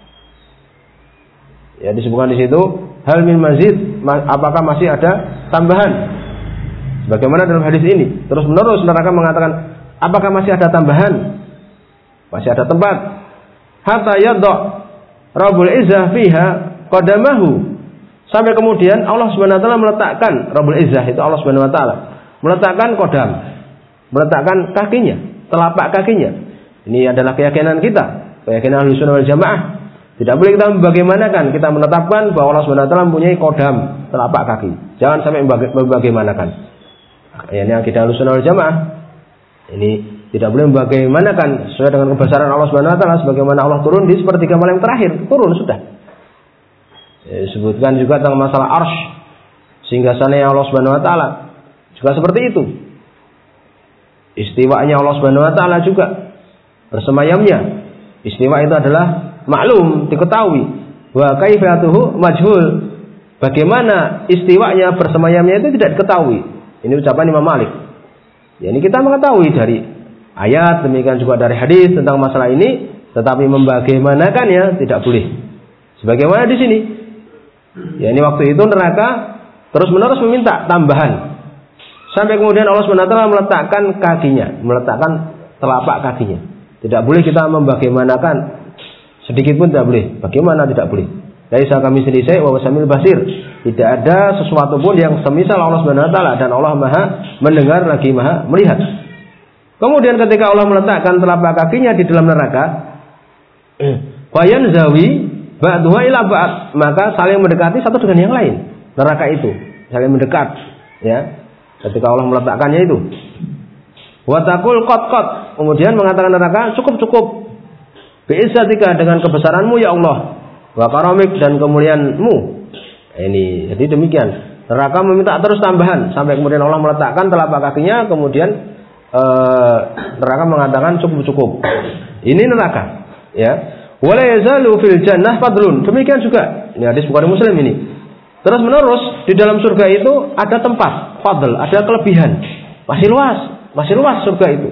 Ya, disebutkan di situ, hal min mazid, apakah masih ada tambahan? Bagaimana dalam hadis ini? Terus menerus neraka mengatakan, apakah masih ada tambahan? Masih ada tempat. Hatta yadda Rabbul Izzah fiha qadamahu. Sampai kemudian Allah Subhanahu wa taala meletakkan, Rabbul Izzah itu Allah Subhanahu wa taala, meletakkan qadam, meletakkan kakinya, telapak kakinya. Ini adalah keyakinan kita, keyakinan Ahlussunnah wal Jamaah. Tidak boleh kita membagaimanakan, kita menetapkan bahwa Allah Subhanahu wa taala mempunyai qadam, telapak kaki. Jangan sampai membagaimanakan. Ini yang kita Ahlussunnah wal Jamaah. Ini tidak boleh membagaimanakan sesuai dengan kebesaran Allah Subhanahu wa taala, sebagaimana Allah turun di sepertiga malam terakhir, turun sudah. Ya, disebutkan juga tentang masalah arsy, sehingga sana Allah Subhanahu wa taala juga seperti itu. Istiwanya Allah Subhanahu wa taala juga, bersemayamnya. Istiwa itu adalah maklum, diketahui. Wa kaifatuhu majhul. Bagaimana istiwanya, bersemayamnya itu tidak diketahui. Ini ucapan Imam Malik. Ya, ini kita mengetahui dari ayat, demikian juga dari hadis tentang masalah ini, tetapi membagaimanakannya tidak boleh. Sebagaimana di sini. Ya, ini waktu itu neraka terus menerus meminta tambahan. Sampai kemudian Allah subhanahu wa taala meletakkan kakinya, meletakkan telapak kakinya. Tidak boleh kita membagaimanakan, sedikit pun tidak boleh. Bagaimana tidak boleh? Laisa kamitslihi syai' wa huwas samiul basir. Tidak ada sesuatu pun yang semisal Allah Subhanahu wa taala, dan Allah Maha mendengar lagi Maha melihat. Kemudian ketika Allah meletakkan telapak kakinya di dalam neraka, bayan zawi ba'duha ila ba'd, maka saling mendekati satu dengan yang lain. Neraka itu saling mendekat, ya. Ketika Allah meletakkannya itu. Wa taqul qad qad, kemudian mengatakan neraka, cukup-cukup. Bi'izzatika, dengan kebesaranmu ya Allah. Wa karamik, dan kemuliaanmu. Ini jadi demikian. Neraka meminta terus tambahan sampai kemudian Allah meletakkan telapak kakinya, kemudian Uh, neraka mengatakan cukup-cukup. Ini neraka, ya. Wala yazalu fil jannah fadlun. Demikian juga. Ini hadis Bukhari Muslim ini. Terus menerus di dalam surga itu ada tempat fadl, ada kelebihan. Masih luas, masih luas surga itu.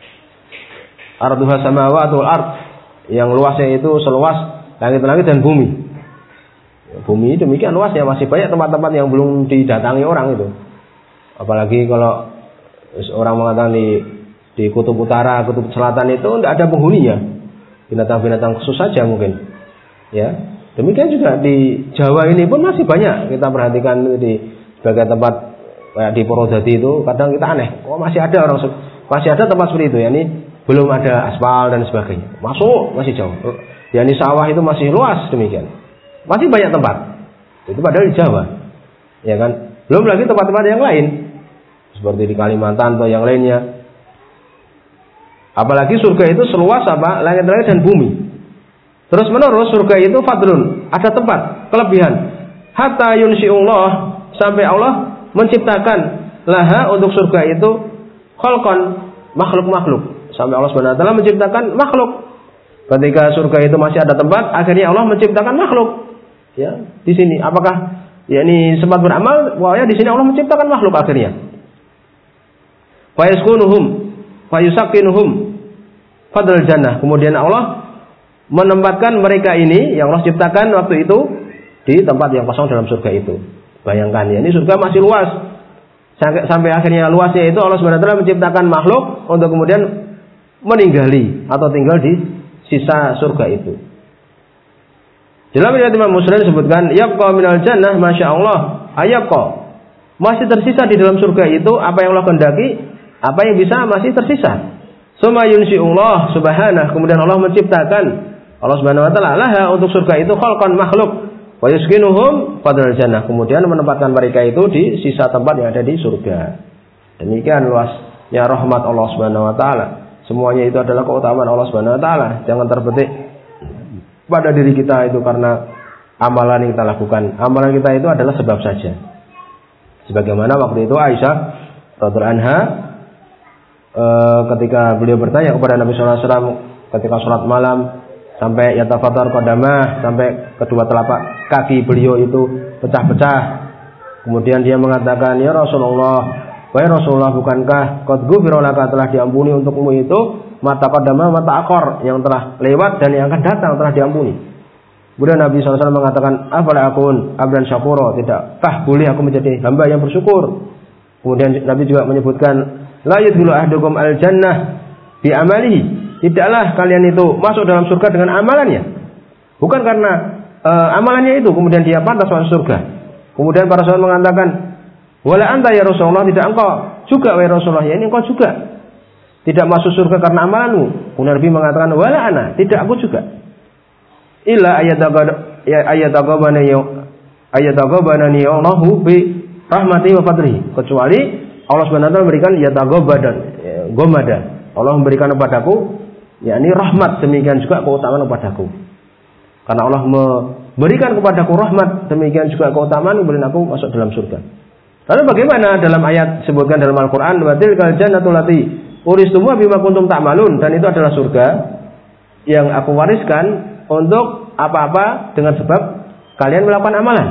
Arduha samawati wal ard. Yang luasnya itu seluas langit-langit dan bumi. Bumi demikian luasnya, masih banyak tempat-tempat yang belum didatangi orang itu. Apalagi kalau orang mengatakan di di kutub utara, kutub selatan itu tidak ada penghuninya, binatang-binatang khusus saja mungkin, ya. Demikian juga di Jawa ini pun masih banyak kita perhatikan di sebagai tempat kayak di Purwodadi itu, kadang kita aneh, oh masih ada orang, masih ada tempat seperti itu, ya ini belum ada aspal dan sebagainya, masuk masih jauh, ya ini sawah itu masih luas demikian, masih banyak tempat, itu padahal di Jawa, ya kan, belum lagi tempat-tempat yang lain. Seperti di Kalimantan atau yang lainnya. Apalagi surga itu seluas apa? Langit-langit dan bumi. Terus menerus surga itu fadlun, ada tempat, kelebihan. Hatta yunsyi'ullah, sampai Allah menciptakan laha untuk surga itu khalqan, makhluk-makhluk. Sampai Allah Subhanahu wa taala menciptakan makhluk. Ketika surga itu masih ada tempat, akhirnya Allah menciptakan makhluk. Ya, di sini apakah ya ini sempat beramal? Pokoknya di sini Allah menciptakan makhluk akhirnya. Fayaskunuhum fayusakkinuhum fadl jannah. Kemudian Allah menempatkan mereka ini yang Allah ciptakan waktu itu di tempat yang kosong dalam surga itu. Bayangkan ya, ini surga masih luas. Sampai, sampai akhirnya luasnya itu Allah Subhanahu wa taala menciptakan makhluk untuk kemudian meninggali atau tinggal di sisa surga itu. Dalam riwayat Imam Muslim disebutkan yabqa minal jannah masyaallah, ayabqa. Masih tersisa di dalam surga itu apa yang Allah kehendaki. Apa yang bisa masih tersisa. Suma yunsyi'ullah subhanahu, kemudian Allah menciptakan, Allah Subhanahu wa taala laha untuk surga itu khalqan makhluk, wa yuskinuhum fadlal jannah, kemudian menempatkan mereka itu di sisa tempat yang ada di surga. Demikian luasnya rahmat Allah Subhanahu wa taala. Semuanya itu adalah keutamaan Allah Subhanahu wa taala. Jangan terbetik pada diri kita itu karena amalan yang kita lakukan. Amalan kita itu adalah sebab saja. Sebagaimana waktu itu Aisyah radhiyallahu anha, ketika beliau bertanya kepada Nabi shallallahu alaihi wasallam ketika sholat malam, sampai yatafatar qadamah, sampai kedua telapak kaki beliau itu pecah-pecah. Kemudian dia mengatakan, ya Rasulullah, wahai Rasulullah, bukankah qad ghufira laka, telah diampuni untukmu itu mata qadamah mata akor, yang telah lewat dan yang akan datang telah diampuni. Kemudian Nabi shallallahu alaihi wasallam mengatakan, afala akun abdan syakura, tidakkah boleh aku menjadi hamba yang bersyukur. Kemudian Nabi juga menyebutkan, la yadkhulu ahadukum al-jannah bi amalihi, tidaklah kalian itu masuk dalam surga dengan amalannya. Bukan karena uh, amalannya itu kemudian dia pantas masuk surga. Kemudian para sahabat mengatakan, wala anta ya Rasulullah, tidak engkau juga wahai Rasulullah, ya ini engkau juga tidak masuk surga karena amalanmu. Kemudian Nabi mengatakan, wala ana, tidak aku juga. Illa ayatagabana ayatagabana Allahu bi rahmati wa fadlihi, kecuali Allah Subhanahu wa taala memberikan yataghabadan, gomada. Allah memberikan kepadaku yakni rahmat, demikian juga keutamaan kepadaku. Karena Allah memberikan kepadaku rahmat, demikian juga keutamaan kemudian aku masuk dalam surga. Lalu bagaimana dalam ayat disebutkan dalam Al-Qur'an, wa tilkal jannatul lati uristumuha bima kuntum ta'malun, dan itu adalah surga yang aku wariskan untuk apa-apa dengan sebab kalian melakukan amalan.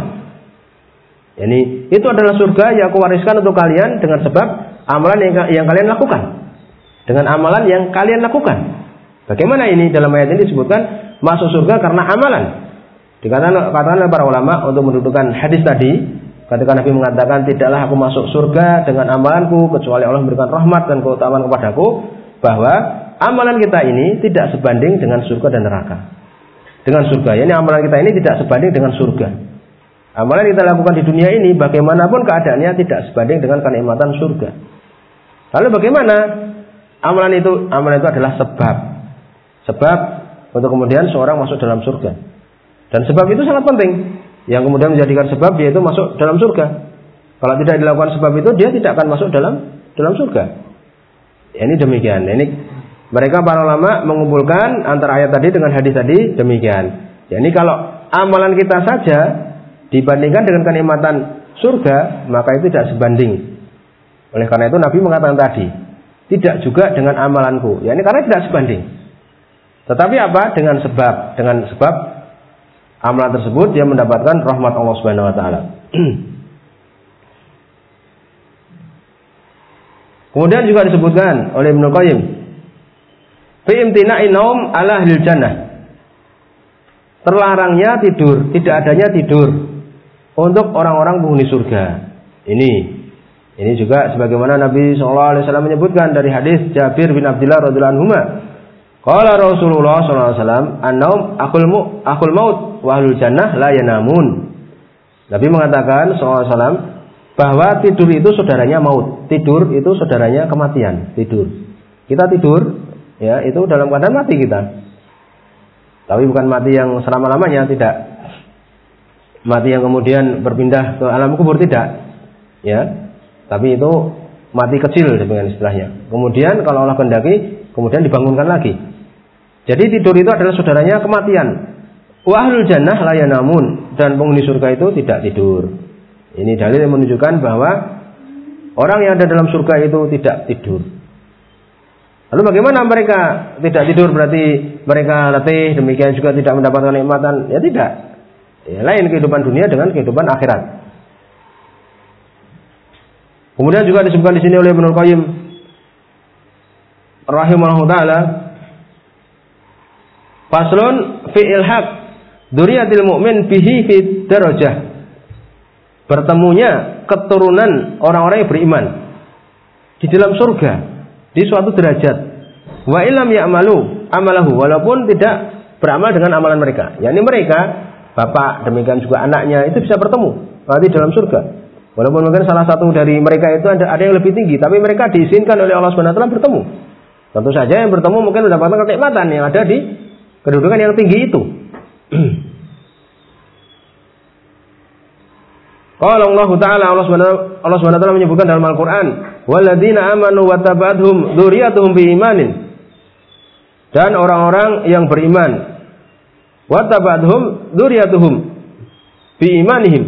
Yani itu adalah surga yang aku wariskan untuk kalian dengan sebab amalan yang, yang kalian lakukan. Dengan amalan yang kalian lakukan. Bagaimana ini? Dalam ayat ini disebutkan masuk surga karena amalan. Dikatakan oleh para ulama untuk mendudukan hadis tadi, ketika Nabi mengatakan tidaklah aku masuk surga dengan amalanku kecuali Allah memberikan rahmat dan keutamaan kepadaku, bahwa amalan kita ini tidak sebanding dengan surga dan neraka. Dengan surga, yani amalan kita ini tidak sebanding dengan surga. Amalan yang kita lakukan di dunia ini bagaimanapun keadaannya tidak sebanding dengan kenikmatan surga. Lalu bagaimana Amalan itu, amalan itu adalah sebab. Sebab untuk kemudian seorang masuk dalam surga. Dan sebab itu sangat penting. Yang kemudian menjadikan sebab dia itu masuk dalam surga. Kalau tidak dilakukan sebab itu, dia tidak akan masuk dalam dalam surga. Ya, ini demikian. Ini mereka para ulama mengumpulkan antara ayat tadi dengan hadis tadi demikian. Ya, ini kalau amalan kita saja dibandingkan dengan kenikmatan surga, maka itu tidak sebanding. Oleh karena itu Nabi mengatakan tadi, tidak juga dengan amalanku. Ya, ini karena tidak sebanding. Tetapi apa? Dengan sebab, dengan sebab amalan tersebut dia mendapatkan rahmat Allah Subhanahu wa taala. Kemudian juga disebutkan oleh Ibnu Qayyim, fi imtina'i naum ala ahlil jannah. Terlarangnya tidur, tidak adanya tidur untuk orang-orang penghuni surga. Ini ini juga sebagaimana Nabi sallallahu alaihi wasallam menyebutkan dari hadis Jabir bin Abdullah radhiyallahu anhu. Qala Rasulullah sallallahu alaihi wasallam, "An-naum akul mu akul maut wa ahlul jannah la yanamun." Nabi mengatakan sallallahu alaihi wasallam bahwa tidur itu saudaranya maut. Tidur itu saudaranya kematian, tidur. Kita tidur, ya, itu dalam keadaan mati kita. Tapi bukan mati yang selama-lamanya, tidak. Mati yang kemudian berpindah ke alam kubur, tidak. Ya. Tapi itu mati kecil dengan istilahnya. Kemudian kalau Allah kehendaki, kemudian dibangunkan lagi. Jadi tidur itu adalah saudaranya kematian. Wa ahlul jannah la yanamun, dan penghuni surga itu tidak tidur. Ini dalil yang menunjukkan bahwa orang yang ada dalam surga itu tidak tidur. Lalu bagaimana mereka tidak tidur? Berarti mereka letih, demikian juga tidak mendapatkan nikmatan? Ya tidak. Ya, lain kehidupan dunia dengan kehidupan akhirat. Kemudian juga disebutkan di sini oleh Ibnu Qayyim rahimahullahu taala, faslun fi ilhaq dzurriyyatil mu'min bihi fi darajah. Bertemunya keturunan orang-orang yang beriman di dalam surga di suatu derajat. Wa illam ya'malu amalahu, walaupun tidak beramal dengan amalan mereka. Yakni mereka, bapak demikian juga anaknya itu bisa bertemu nanti dalam surga. Walaupun mungkin salah satu dari mereka itu ada, ada yang lebih tinggi, tapi mereka diizinkan oleh Allah Subhanahu wa taala bertemu. Tentu saja yang bertemu mungkin mendapatkan kenikmatan yang ada di kedudukan yang tinggi itu. Qala Allah Ta'ala, Allah Subhanahu wa taala menyebutkan dalam Al-Qur'an, "Walladzina amanu wa taba'athum dzurriyyatuhum biimanin." Dan orang-orang yang beriman, wa taba'athum dzurriyyatuhum biimanihim.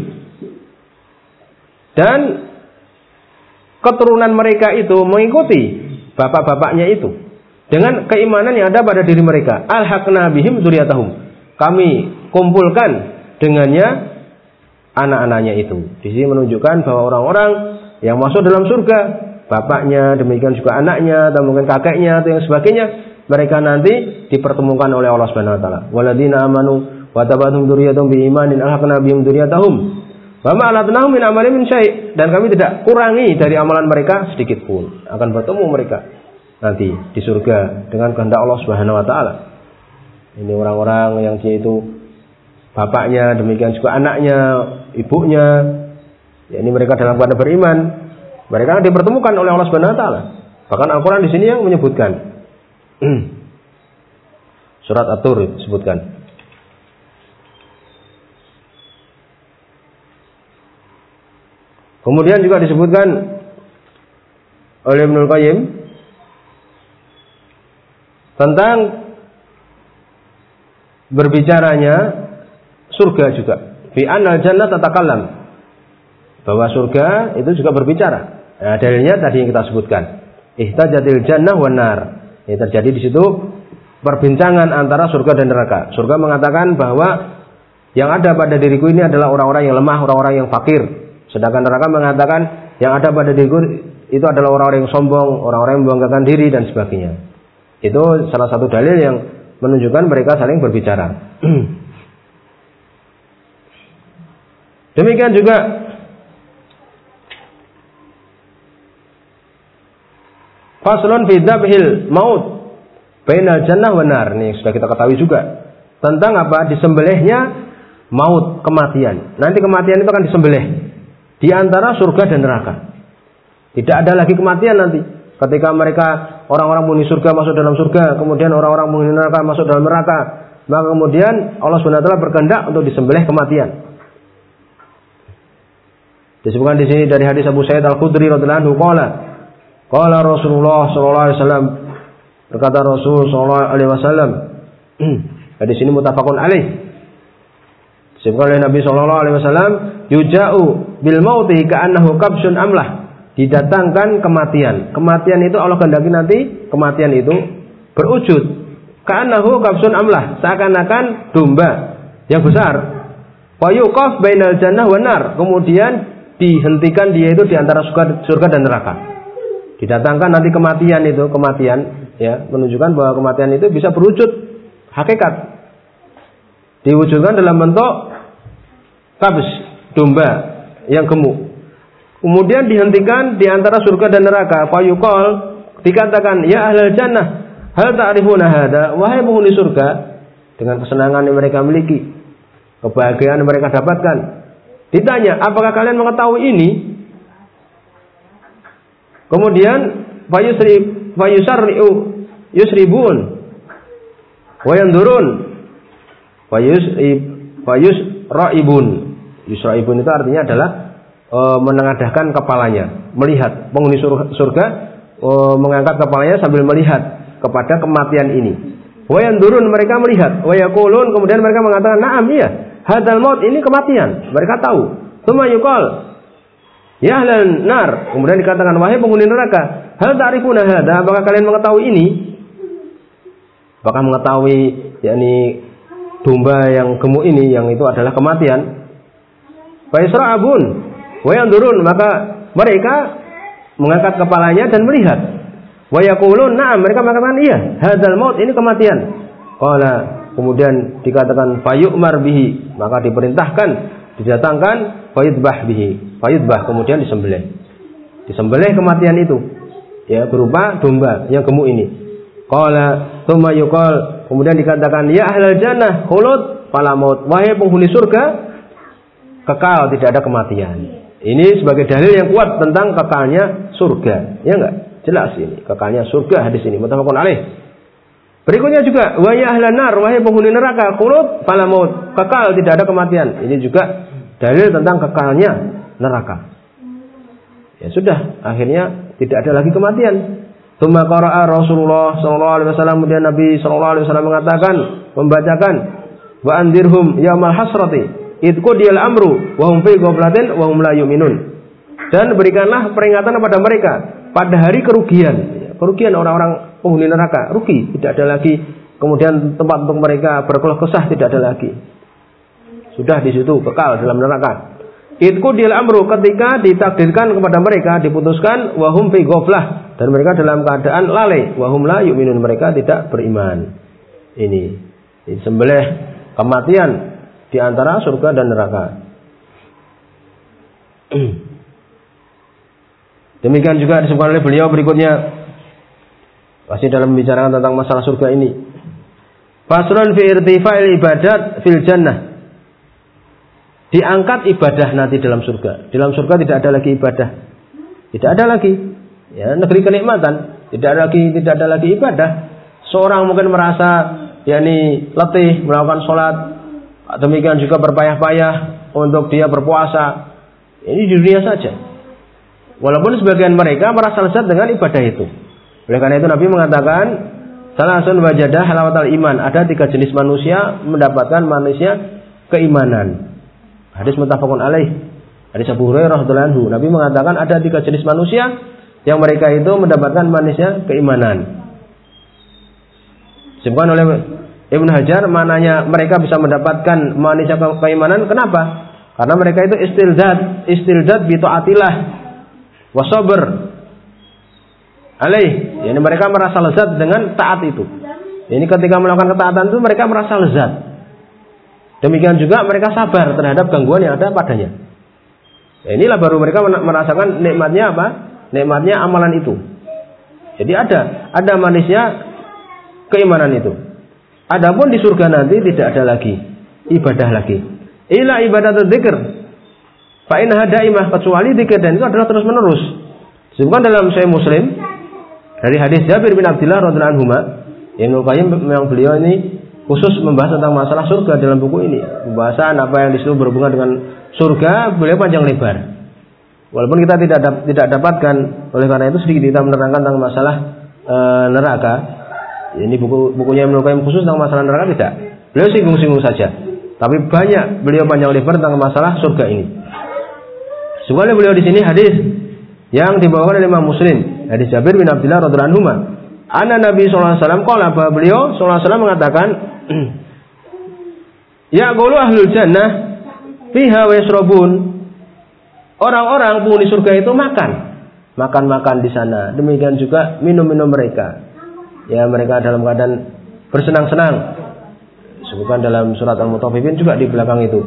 Dan keturunan mereka itu mengikuti bapak-bapaknya itu dengan keimanan yang ada pada diri mereka. Alhaqna bihim dzurriyyatahum. Kami kumpulkan dengannya anak-anaknya itu. Di sini menunjukkan bahwa orang-orang yang masuk dalam surga, bapaknya, demikian juga anaknya, atau mungkin kakeknya atau yang sebagainya, mereka nanti dipertemukan oleh Allah Subhanahu wa taala. Walladzina amanu wa tabatum dzurriyyatuhum biimanin alhaqna bihim dzurriyyatahum. Wa ma alatnahum min amalin min syai', dan kami tidak kurangi dari amalan mereka sedikit pun. Akan bertemu mereka nanti di surga dengan kehendak Allah Subhanahu wa taala. Ini orang-orang yang dia itu bapaknya, demikian juga anaknya, ibunya, ya ini mereka dalam keadaan beriman, mereka dipertemukan oleh Allah Subhanahu wa taala. Bahkan Al-Qur'an di sini yang menyebutkan. Surat At-Tur disebutkan. Kemudian juga disebutkan oleh Ibnu Qayyim tentang berbicaranya surga juga. Fi anal jannah tatakallam, bahwa surga itu juga berbicara. Nah, dalilnya tadi yang kita sebutkan. Ihtajatil jannah wan nar. Ini terjadi di situ perbincangan antara surga dan neraka. Surga mengatakan bahwa yang ada pada diriku ini adalah orang-orang yang lemah, orang-orang yang fakir. Sedangkan neraka mengatakan yang ada pada diriku itu adalah orang-orang yang sombong, orang-orang yang membanggakan diri dan sebagainya. Itu salah satu dalil yang menunjukkan mereka saling berbicara. Demikian juga faslun fi dzabhil maut bainal jannah wan nar. Ini sudah kita ketahui juga tentang apa? Disembelihnya maut, kematian. Nanti kematian itu akan disembelih di antara surga dan neraka. Tidak ada lagi kematian nanti. Ketika mereka orang-orang penghuni surga masuk dalam surga, kemudian orang-orang penghuni neraka masuk dalam neraka, maka kemudian Allah Subhanahu wa taala berkehendak untuk disembelih kematian. Disebutkan di sini dari hadis Abu Sa'id Al-Khudri radhiyallahu anhu qala qala Rasulullah sallallahu alaihi wasallam, berkata Rasul sallallahu alaihi wasallam, hadis ini muttafaqun alaih. Disebutkan oleh Nabi sallallahu alaihi wasallam, yuja'u bil mauti ka'annahu kabsun amlah. Didatangkan kematian. Kematian itu Allah kehendaki nanti kematian itu berwujud. Ka'annahu kabsun amlah, seakan-akan domba yang besar. Wa yuqaf bainal jannah wan nar. Kemudian dihentikan dia itu di antara surga, surga dan neraka. Didatangkan nanti kematian itu, kematian ya, menunjukkan bahwa kematian itu bisa berwujud hakikat. Diwujudkan dalam bentuk kabs, domba yang gemuk. Kemudian dihentikan di antara surga dan neraka. Fayuqal, dikatakan, ya ahlal jannah, hal ta'rifuna hada, wahai penghuni surga, dengan kesenangan yang mereka miliki, kebahagiaan yang mereka dapatkan. Ditanya, apakah kalian mengetahui ini? Kemudian fayusri fayusarri'u yusribun wa yandurun fayusri fayusra'ibun. Yusra'ibun itu artinya adalah e, menengadahkan kepalanya, melihat. Penghuni surga e, mengangkat kepalanya sambil melihat kepada kematian ini. Wa yandurun, mereka melihat. Wa yaqulun, kemudian mereka mengatakan, "Na'am, iya. Hadzal maut, ini kematian." Mereka tahu. Tsumma yuqal, ya ahlan nar, kemudian dikatakan, wahai penghuni neraka, hal ta'rifuna hada, apakah kalian mengetahui ini? Apakah mengetahui yakni domba yang gemuk ini, yang itu adalah kematian? Fa yasra'abun wa yandurun, maka mereka mengangkat kepalanya dan melihat. Wa yaqulun na'am, mereka mengatakan iya, hadzal maut, ini kematian. Qala, kemudian dikatakan fayu'mar bihi, maka diperintahkan, didatangkan fayudbah bihi, fayudbah, kemudian disembelih. Disembelih kematian itu, ya, berupa domba yang gemuk ini. Qala tsumma yuqal, kemudian dikatakan ya ahlal jannah khulud fala maut, wahai penghuni surga, kekal, tidak ada kematian. Ini sebagai dalil yang kuat tentang kekalnya surga, ya enggak? Jelas ini kekalnya surga, hadis ini muttafaqun alaih. Berikutnya juga wa ya ahlan nar, wahai penghuni neraka, khulud fala maut, kekal, tidak ada kematian. Ini juga dalil tentang kekalnya neraka. Ya sudah, akhirnya tidak ada lagi kematian. Tsumma qara'a Rasulullah sallallahu alaihi wasallam, kemudian Nabi sallallahu alaihi wasallam mengatakan, membacakan wa andirhum yaumal hasrati id qudiyal amru wa hum fi ghaflatin wa hum la yu'minun. Dan berikanlah peringatan kepada mereka pada hari kerugian. Kerugian orang-orang penghuni neraka, rugi, tidak ada lagi kemudian tempat untuk mereka berkeluh kesah, tidak ada lagi. Sudah di situ kekal dalam neraka. Itku dil amru, ketika ditakdirkan kepada mereka, diputuskan wahum fi ghaflah, dan mereka dalam keadaan lalai, wahum la yu'minun, mereka tidak beriman. Ini, ini sembelih kematian di antara surga dan neraka. Demikian juga disebutkan oleh beliau berikutnya, masih dalam membicarakan tentang masalah surga ini. Faslun fi irtifa'il ibadat fil jannah. Diangkat ibadah nanti dalam surga. Dalam surga tidak ada lagi ibadah. Tidak ada lagi. Ya, negeri kenikmatan. Tidak ada lagi, tidak ada lagi ibadah. Seorang mungkin merasa yakni letih melakukan sholat. Demikian juga berpayah-payah untuk dia berpuasa. Ini di dunia saja. Walaupun sebagian mereka merasa lezat dengan ibadah itu. Oleh karena itu Nabi mengatakan, salasun wajadah halawatal iman. Ada tiga jenis manusia mendapatkan manusia keimanan. Hadis muttafaqun alaih. Hadis Abu Hurairah radhiyallahu anhu. Nabi mengatakan ada tiga jenis manusia yang mereka itu mendapatkan manusia keimanan. Disebutkan oleh Ibnu Hajar, maknanya mereka bisa mendapatkan manusia keimanan. Kenapa? Karena mereka itu istildad, istildad bi taatillah wa sabr alaih. Yani mereka merasa lezat dengan taat itu. Ini ketika melakukan ketaatan itu mereka merasa lezat. Demikian juga mereka sabar terhadap gangguan yang ada padanya. Ya, inilah baru mereka merasakan nikmatnya apa? Nikmatnya amalan itu. Jadi ada, ada manisnya keimanan itu. Adapun di surga nanti tidak ada lagi ibadah lagi. Ila ibadatul dzikr. Fa innaha daimah, kecuali dzikir, dan itu adalah terus menerus. Disebutkan dalam Sahih Muslim Dari hadis Jabir bin Abdullah radhiyallahu anhu, Ibnu Qayyim memang beliau ini khusus membahas tentang masalah surga dalam buku ini. Pembahasan apa yang disitu berhubungan dengan surga beliau panjang lebar. Walaupun kita tidak dap, tidak dapatkan, oleh karena itu sedikit kita menerangkan tentang masalah e, neraka. Ini buku bukunya Ibnu Qayyim khusus tentang masalah neraka tidak. Beliau singgung-singgung saja. Tapi banyak beliau panjang lebar tentang masalah surga ini. Soalnya beliau di sini hadis yang dibawakan oleh Imam Muslim. Hadis Jabir bin Abdullah radhiyallahu anhu. Anna Nabi sallallahu alaihi wasallam qala, beliau sallallahu alaihi wasallam mengatakan, ya qulu ahlul jannah fiha wa yashrabun. Orang-orang penghuni surga itu makan, makan-makan di sana. Demikian juga minum-minum mereka. Ya, mereka dalam keadaan bersenang-senang. Disebutkan dalam surat Al-Mutaffifin juga di belakang itu.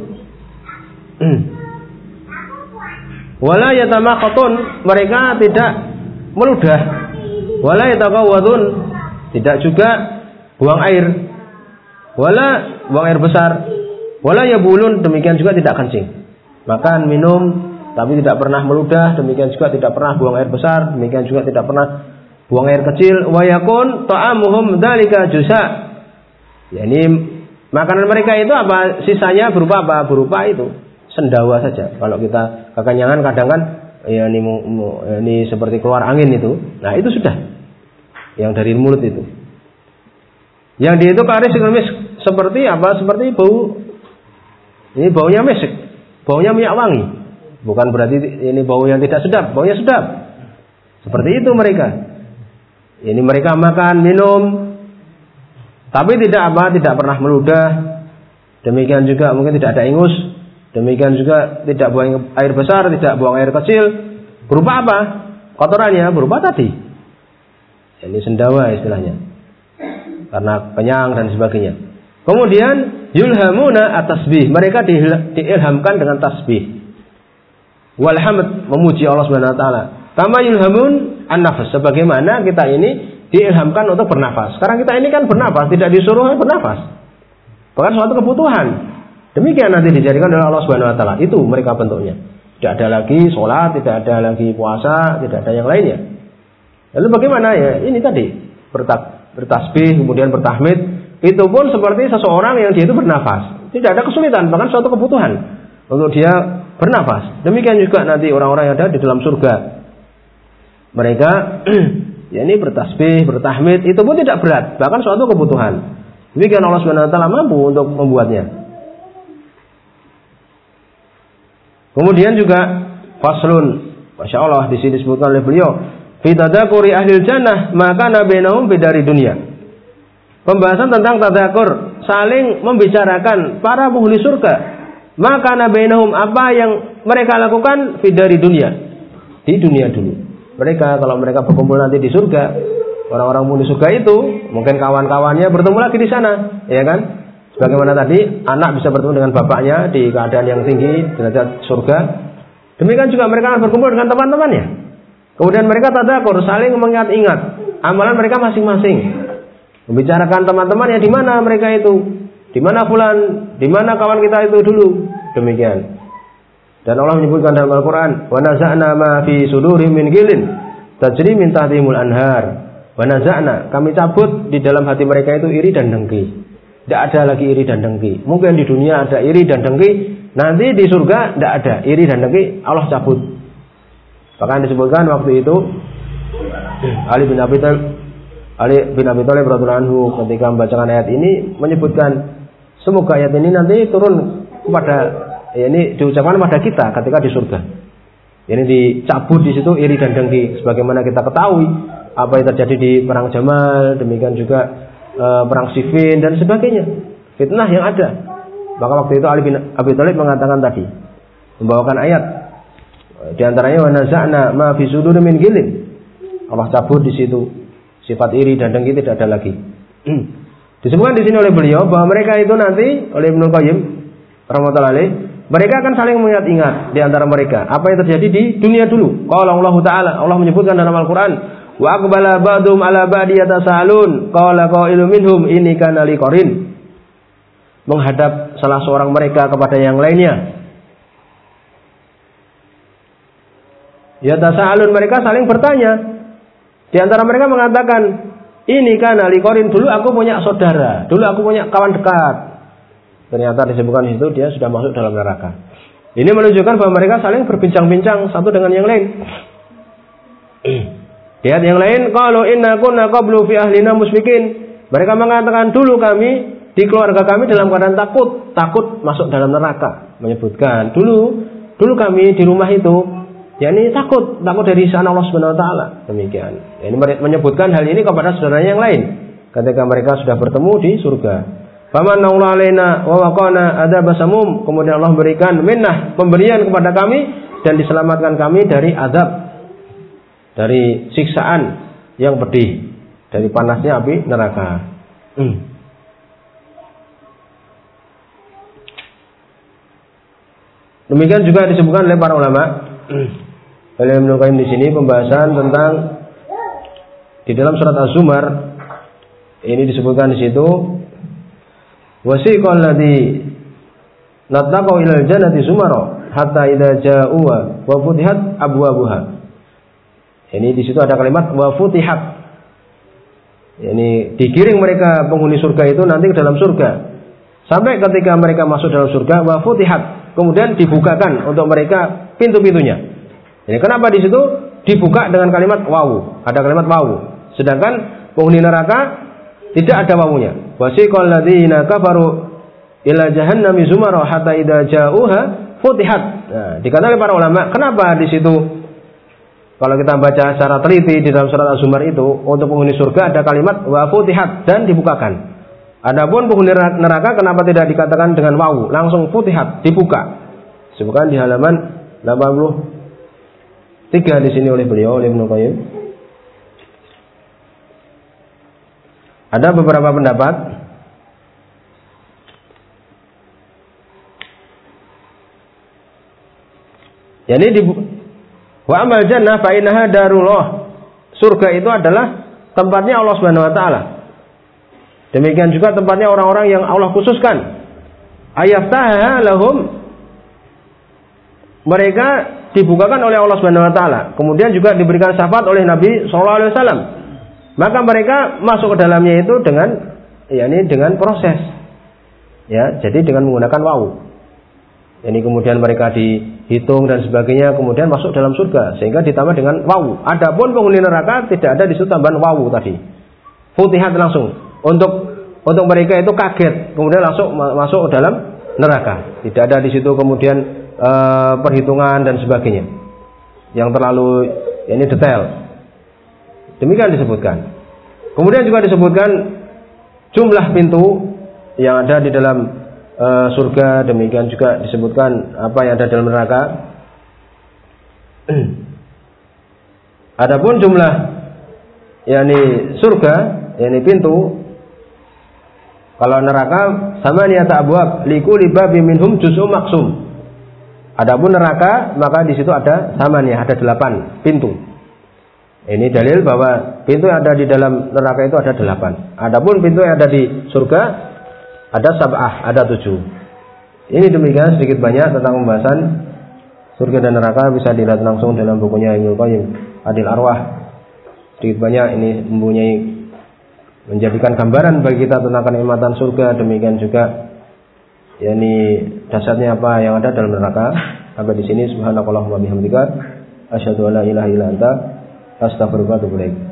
Wala yatamaqatun, mereka tidak meludah. Wala yataqawwadun, tidak juga buang air. Wala buang air besar. Wala yabulun, demikian juga tidak kencing. Makan, minum, tapi tidak pernah meludah, demikian juga tidak pernah buang air besar, demikian juga tidak pernah buang air kecil. Wa yakun ta'amuhum dzalika jusa. Yani makanan mereka itu apa? Sisanya berupa apa? Berupa itu sendawa saja. Kalau kita kekenyangan kadang kan ya ini, ini seperti keluar angin itu. Nah, itu sudah. Yang dari mulut itu. Yang dia itu karis seperti apa? Seperti bau. Ini baunya mesik. Baunya minyak wangi. Bukan berarti ini bau yang tidak sedap, baunya sedap. Seperti itu mereka. Ini mereka makan, minum, tapi tidak apa, tidak pernah meludah. Demikian juga mungkin tidak ada ingus. Demikian juga tidak buang air besar, tidak buang air kecil. Berupa apa? Kotorannya berupa tadi. Ini sendawa istilahnya. Karena kenyang dan sebagainya. Kemudian yulhamuna at-tasbih. Mereka diilhamkan dengan tasbih. Walhamd, memuji Allah Subhanahu wa taala. Kama yulhamun an-nafas, sebagaimana kita ini diilhamkan untuk bernafas. Sekarang kita ini kan bernafas, tidak disuruh bernafas. Bahkan suatu kebutuhan. Demikian nanti dijadikan oleh Allah Subhanahu wa taala. Itu mereka bentuknya. Tidak ada lagi sholat, tidak ada lagi puasa, tidak ada yang lainnya. Lalu bagaimana ya? Ini tadi bertasbih, kemudian bertahmid. Itu pun seperti seseorang yang dia itu bernafas. Tidak ada kesulitan, bahkan suatu kebutuhan untuk dia bernafas. Demikian juga nanti orang-orang yang ada di dalam surga. Mereka ya ini bertasbih, bertahmid, itu pun tidak berat, bahkan suatu kebutuhan. Demikian Allah Subhanahu wa taala mampu untuk membuatnya. Kemudian juga faslun, Masya Allah di sini disebutkan oleh beliau, fi tadzakuri ahlil jannah maka nabainahum bidari dunia. Pembahasan tentang tadzakur, saling membicarakan para penghuni surga. Maka nabainahum, apa yang mereka lakukan bidari dunia, di dunia dulu. Mereka kalau mereka berkumpul nanti di surga, orang-orang penghuni surga itu mungkin kawan-kawannya bertemu lagi di sana, ya kan? Sebagaimana tadi anak bisa bertemu dengan bapaknya di keadaan yang tinggi derajat surga. Demikian juga mereka akan berkumpul dengan teman-temannya. Kemudian mereka tadzakur, saling mengingat-ingat amalan mereka masing-masing. Membicarakan teman-temannya di mana mereka itu, di mana fulan, di mana kawan kita itu dulu. Demikian. Dan Allah menyebutkan dalam Al-Qur'an, "Wa naza'na ma fi sudurihim min ghillin tajri min tahtihimul anhar." Wa naza'na, kami cabut di dalam hati mereka itu iri dan dengki. Tidak ada lagi iri dan dengki. Mungkin di dunia ada iri dan dengki, nanti di surga tidak ada iri dan dengki, Allah cabut. Bahkan disebutkan waktu itu Ali bin Abi Thalib Ali bin Abi Thalib radhiyallahu anhu ketika membacakan ayat ini menyebutkan semoga ayat ini nanti turun kepada ya ini diucapkan pada kita ketika di surga. Ini dicabut di situ iri dan dengki, sebagaimana kita ketahui apa yang terjadi di perang Jamal, demikian juga e, perang Siffin dan sebagainya, fitnah yang ada. Maka waktu itu Ali bin Abi Thalib mengatakan tadi, membawakan ayat di antaranya wa naza'na ma fi sudurihim min ghillin. Allah cabut di situ sifat iri dan dengki, tidak ada lagi. Disebutkan di sini oleh beliau bahwa mereka itu nanti oleh Ibnu Qayyim rahmatullahi alaih, mereka akan saling mengingat-ingat di antara mereka apa yang terjadi di dunia dulu. Qala Allah Ta'ala, Allah menyebutkan dalam Al-Qur'an, wa aqbala ba'dhum 'ala ba'di yatasaalun qala qailun minhum inni kana liqarin. Menghadap salah seorang mereka kepada yang lainnya. Yatasaalun, mereka saling bertanya. Di antara mereka mengatakan, ini kan Ali Korin, dulu aku punya saudara, dulu aku punya kawan dekat. Ternyata disebutkan itu dia sudah masuk dalam neraka. Ini menunjukkan bahwa mereka saling berbincang-bincang satu dengan yang lain. Di ayat yang lain, kalau inna kunna qablu fi ahlina musbikin. Mereka mengatakan dulu kami di keluarga kami dalam keadaan takut, takut masuk dalam neraka. Menyebutkan dulu, dulu kami di rumah itu yakni takut, takut dari sana Allah Subhanahu wa taala. Demikian. Ini menyebutkan hal ini kepada saudaranya yang lain ketika mereka sudah bertemu di surga. Famanallahu alaina wa waqana adzabasamum. Kemudian Allah berikan minnah, pemberian kepada kami dan diselamatkan kami dari azab, dari siksaan yang pedih, dari panasnya api neraka. Hmm. Demikian juga disebutkan oleh para ulama. Oleh Ibnu Qayyim di sini pembahasan tentang di dalam surat Az-Zumar ini disebutkan di situ wasiqal ladzi nattaqu ilal jannati zumara hatta idza ja'uha wa futihat abwabuha. Ini di situ ada kalimat wa futihat. Ini digiring mereka penghuni surga itu nanti ke dalam surga. Sampai ketika mereka masuk dalam surga wa futihat, kemudian dibukakan untuk mereka pintu-pintunya. Jadi kenapa di situ dibuka dengan kalimat wawu? Ada kalimat wawu. Sedangkan penghuni neraka tidak ada wawunya. Wasiqal ladzina kafaru ila jahannami zumara hatta idza ja'uha futihat. Nah, dikatakan oleh para ulama, kenapa di situ kalau kita baca secara teliti di dalam surat Az-Zumar itu untuk penghuni surga ada kalimat wa futihat dan dibukakan. Adapun penghuni neraka kenapa tidak dikatakan dengan wawu, langsung futihat, dibuka. Disebutkan di halaman delapan puluh tiga di sini oleh beliau, oleh Ibnu Qayyim. Ada beberapa pendapat. Jadi di wa amal jannah fa innaha darullah. Surga itu adalah tempatnya Allah Subhanahu wa taala. Demikian juga tempatnya orang-orang yang Allah khususkan. Ayaftaha lahum, mereka dibukakan oleh Allah Subhanahu wa taala. Kemudian juga diberikan syafaat oleh Nabi sallallahu alaihi wasallam. Maka mereka masuk ke dalamnya itu dengan yakni dengan proses. Ya, jadi dengan menggunakan wawu. Ini kemudian mereka dihitung dan sebagainya, kemudian masuk dalam surga sehingga ditambah dengan wawu. Adapun penghuni neraka tidak ada di situ tambahan wawu tadi. Futihat langsung. Untuk untuk mereka itu kaget, kemudian langsung masuk ke dalam neraka. Tidak ada di situ kemudian e, perhitungan dan sebagainya yang terlalu ya ini detail. Demikian disebutkan. Kemudian juga disebutkan jumlah pintu yang ada di dalam e, surga. Demikian juga disebutkan apa yang ada dalam neraka. Adapun jumlah yakni surga, yakni pintu. Kalau neraka sama niyata abwab likulli babin minhum juz'un maqsum. Adapun neraka maka di situ ada samaniyah, ada delapan pintu. Ini dalil bahwa pintu yang ada di dalam neraka itu ada delapan. Adapun pintu yang ada di surga ada sab'ah, ada tujuh. Ini demikian sedikit banyak tentang pembahasan surga dan neraka, bisa dilihat langsung dalam bukunya Ibnu Qayyim Adil Arwah. Sedikit banyak ini mempunyai menjadikan gambaran bagi kita tentang kenikmatan surga. Demikian juga yakni dasarnya apa yang ada dalam neraka. Sampai di sini subhanakallahumma bihamdika asyhadu an la ilaha illa anta astaghfiruka wa atubu ilaik.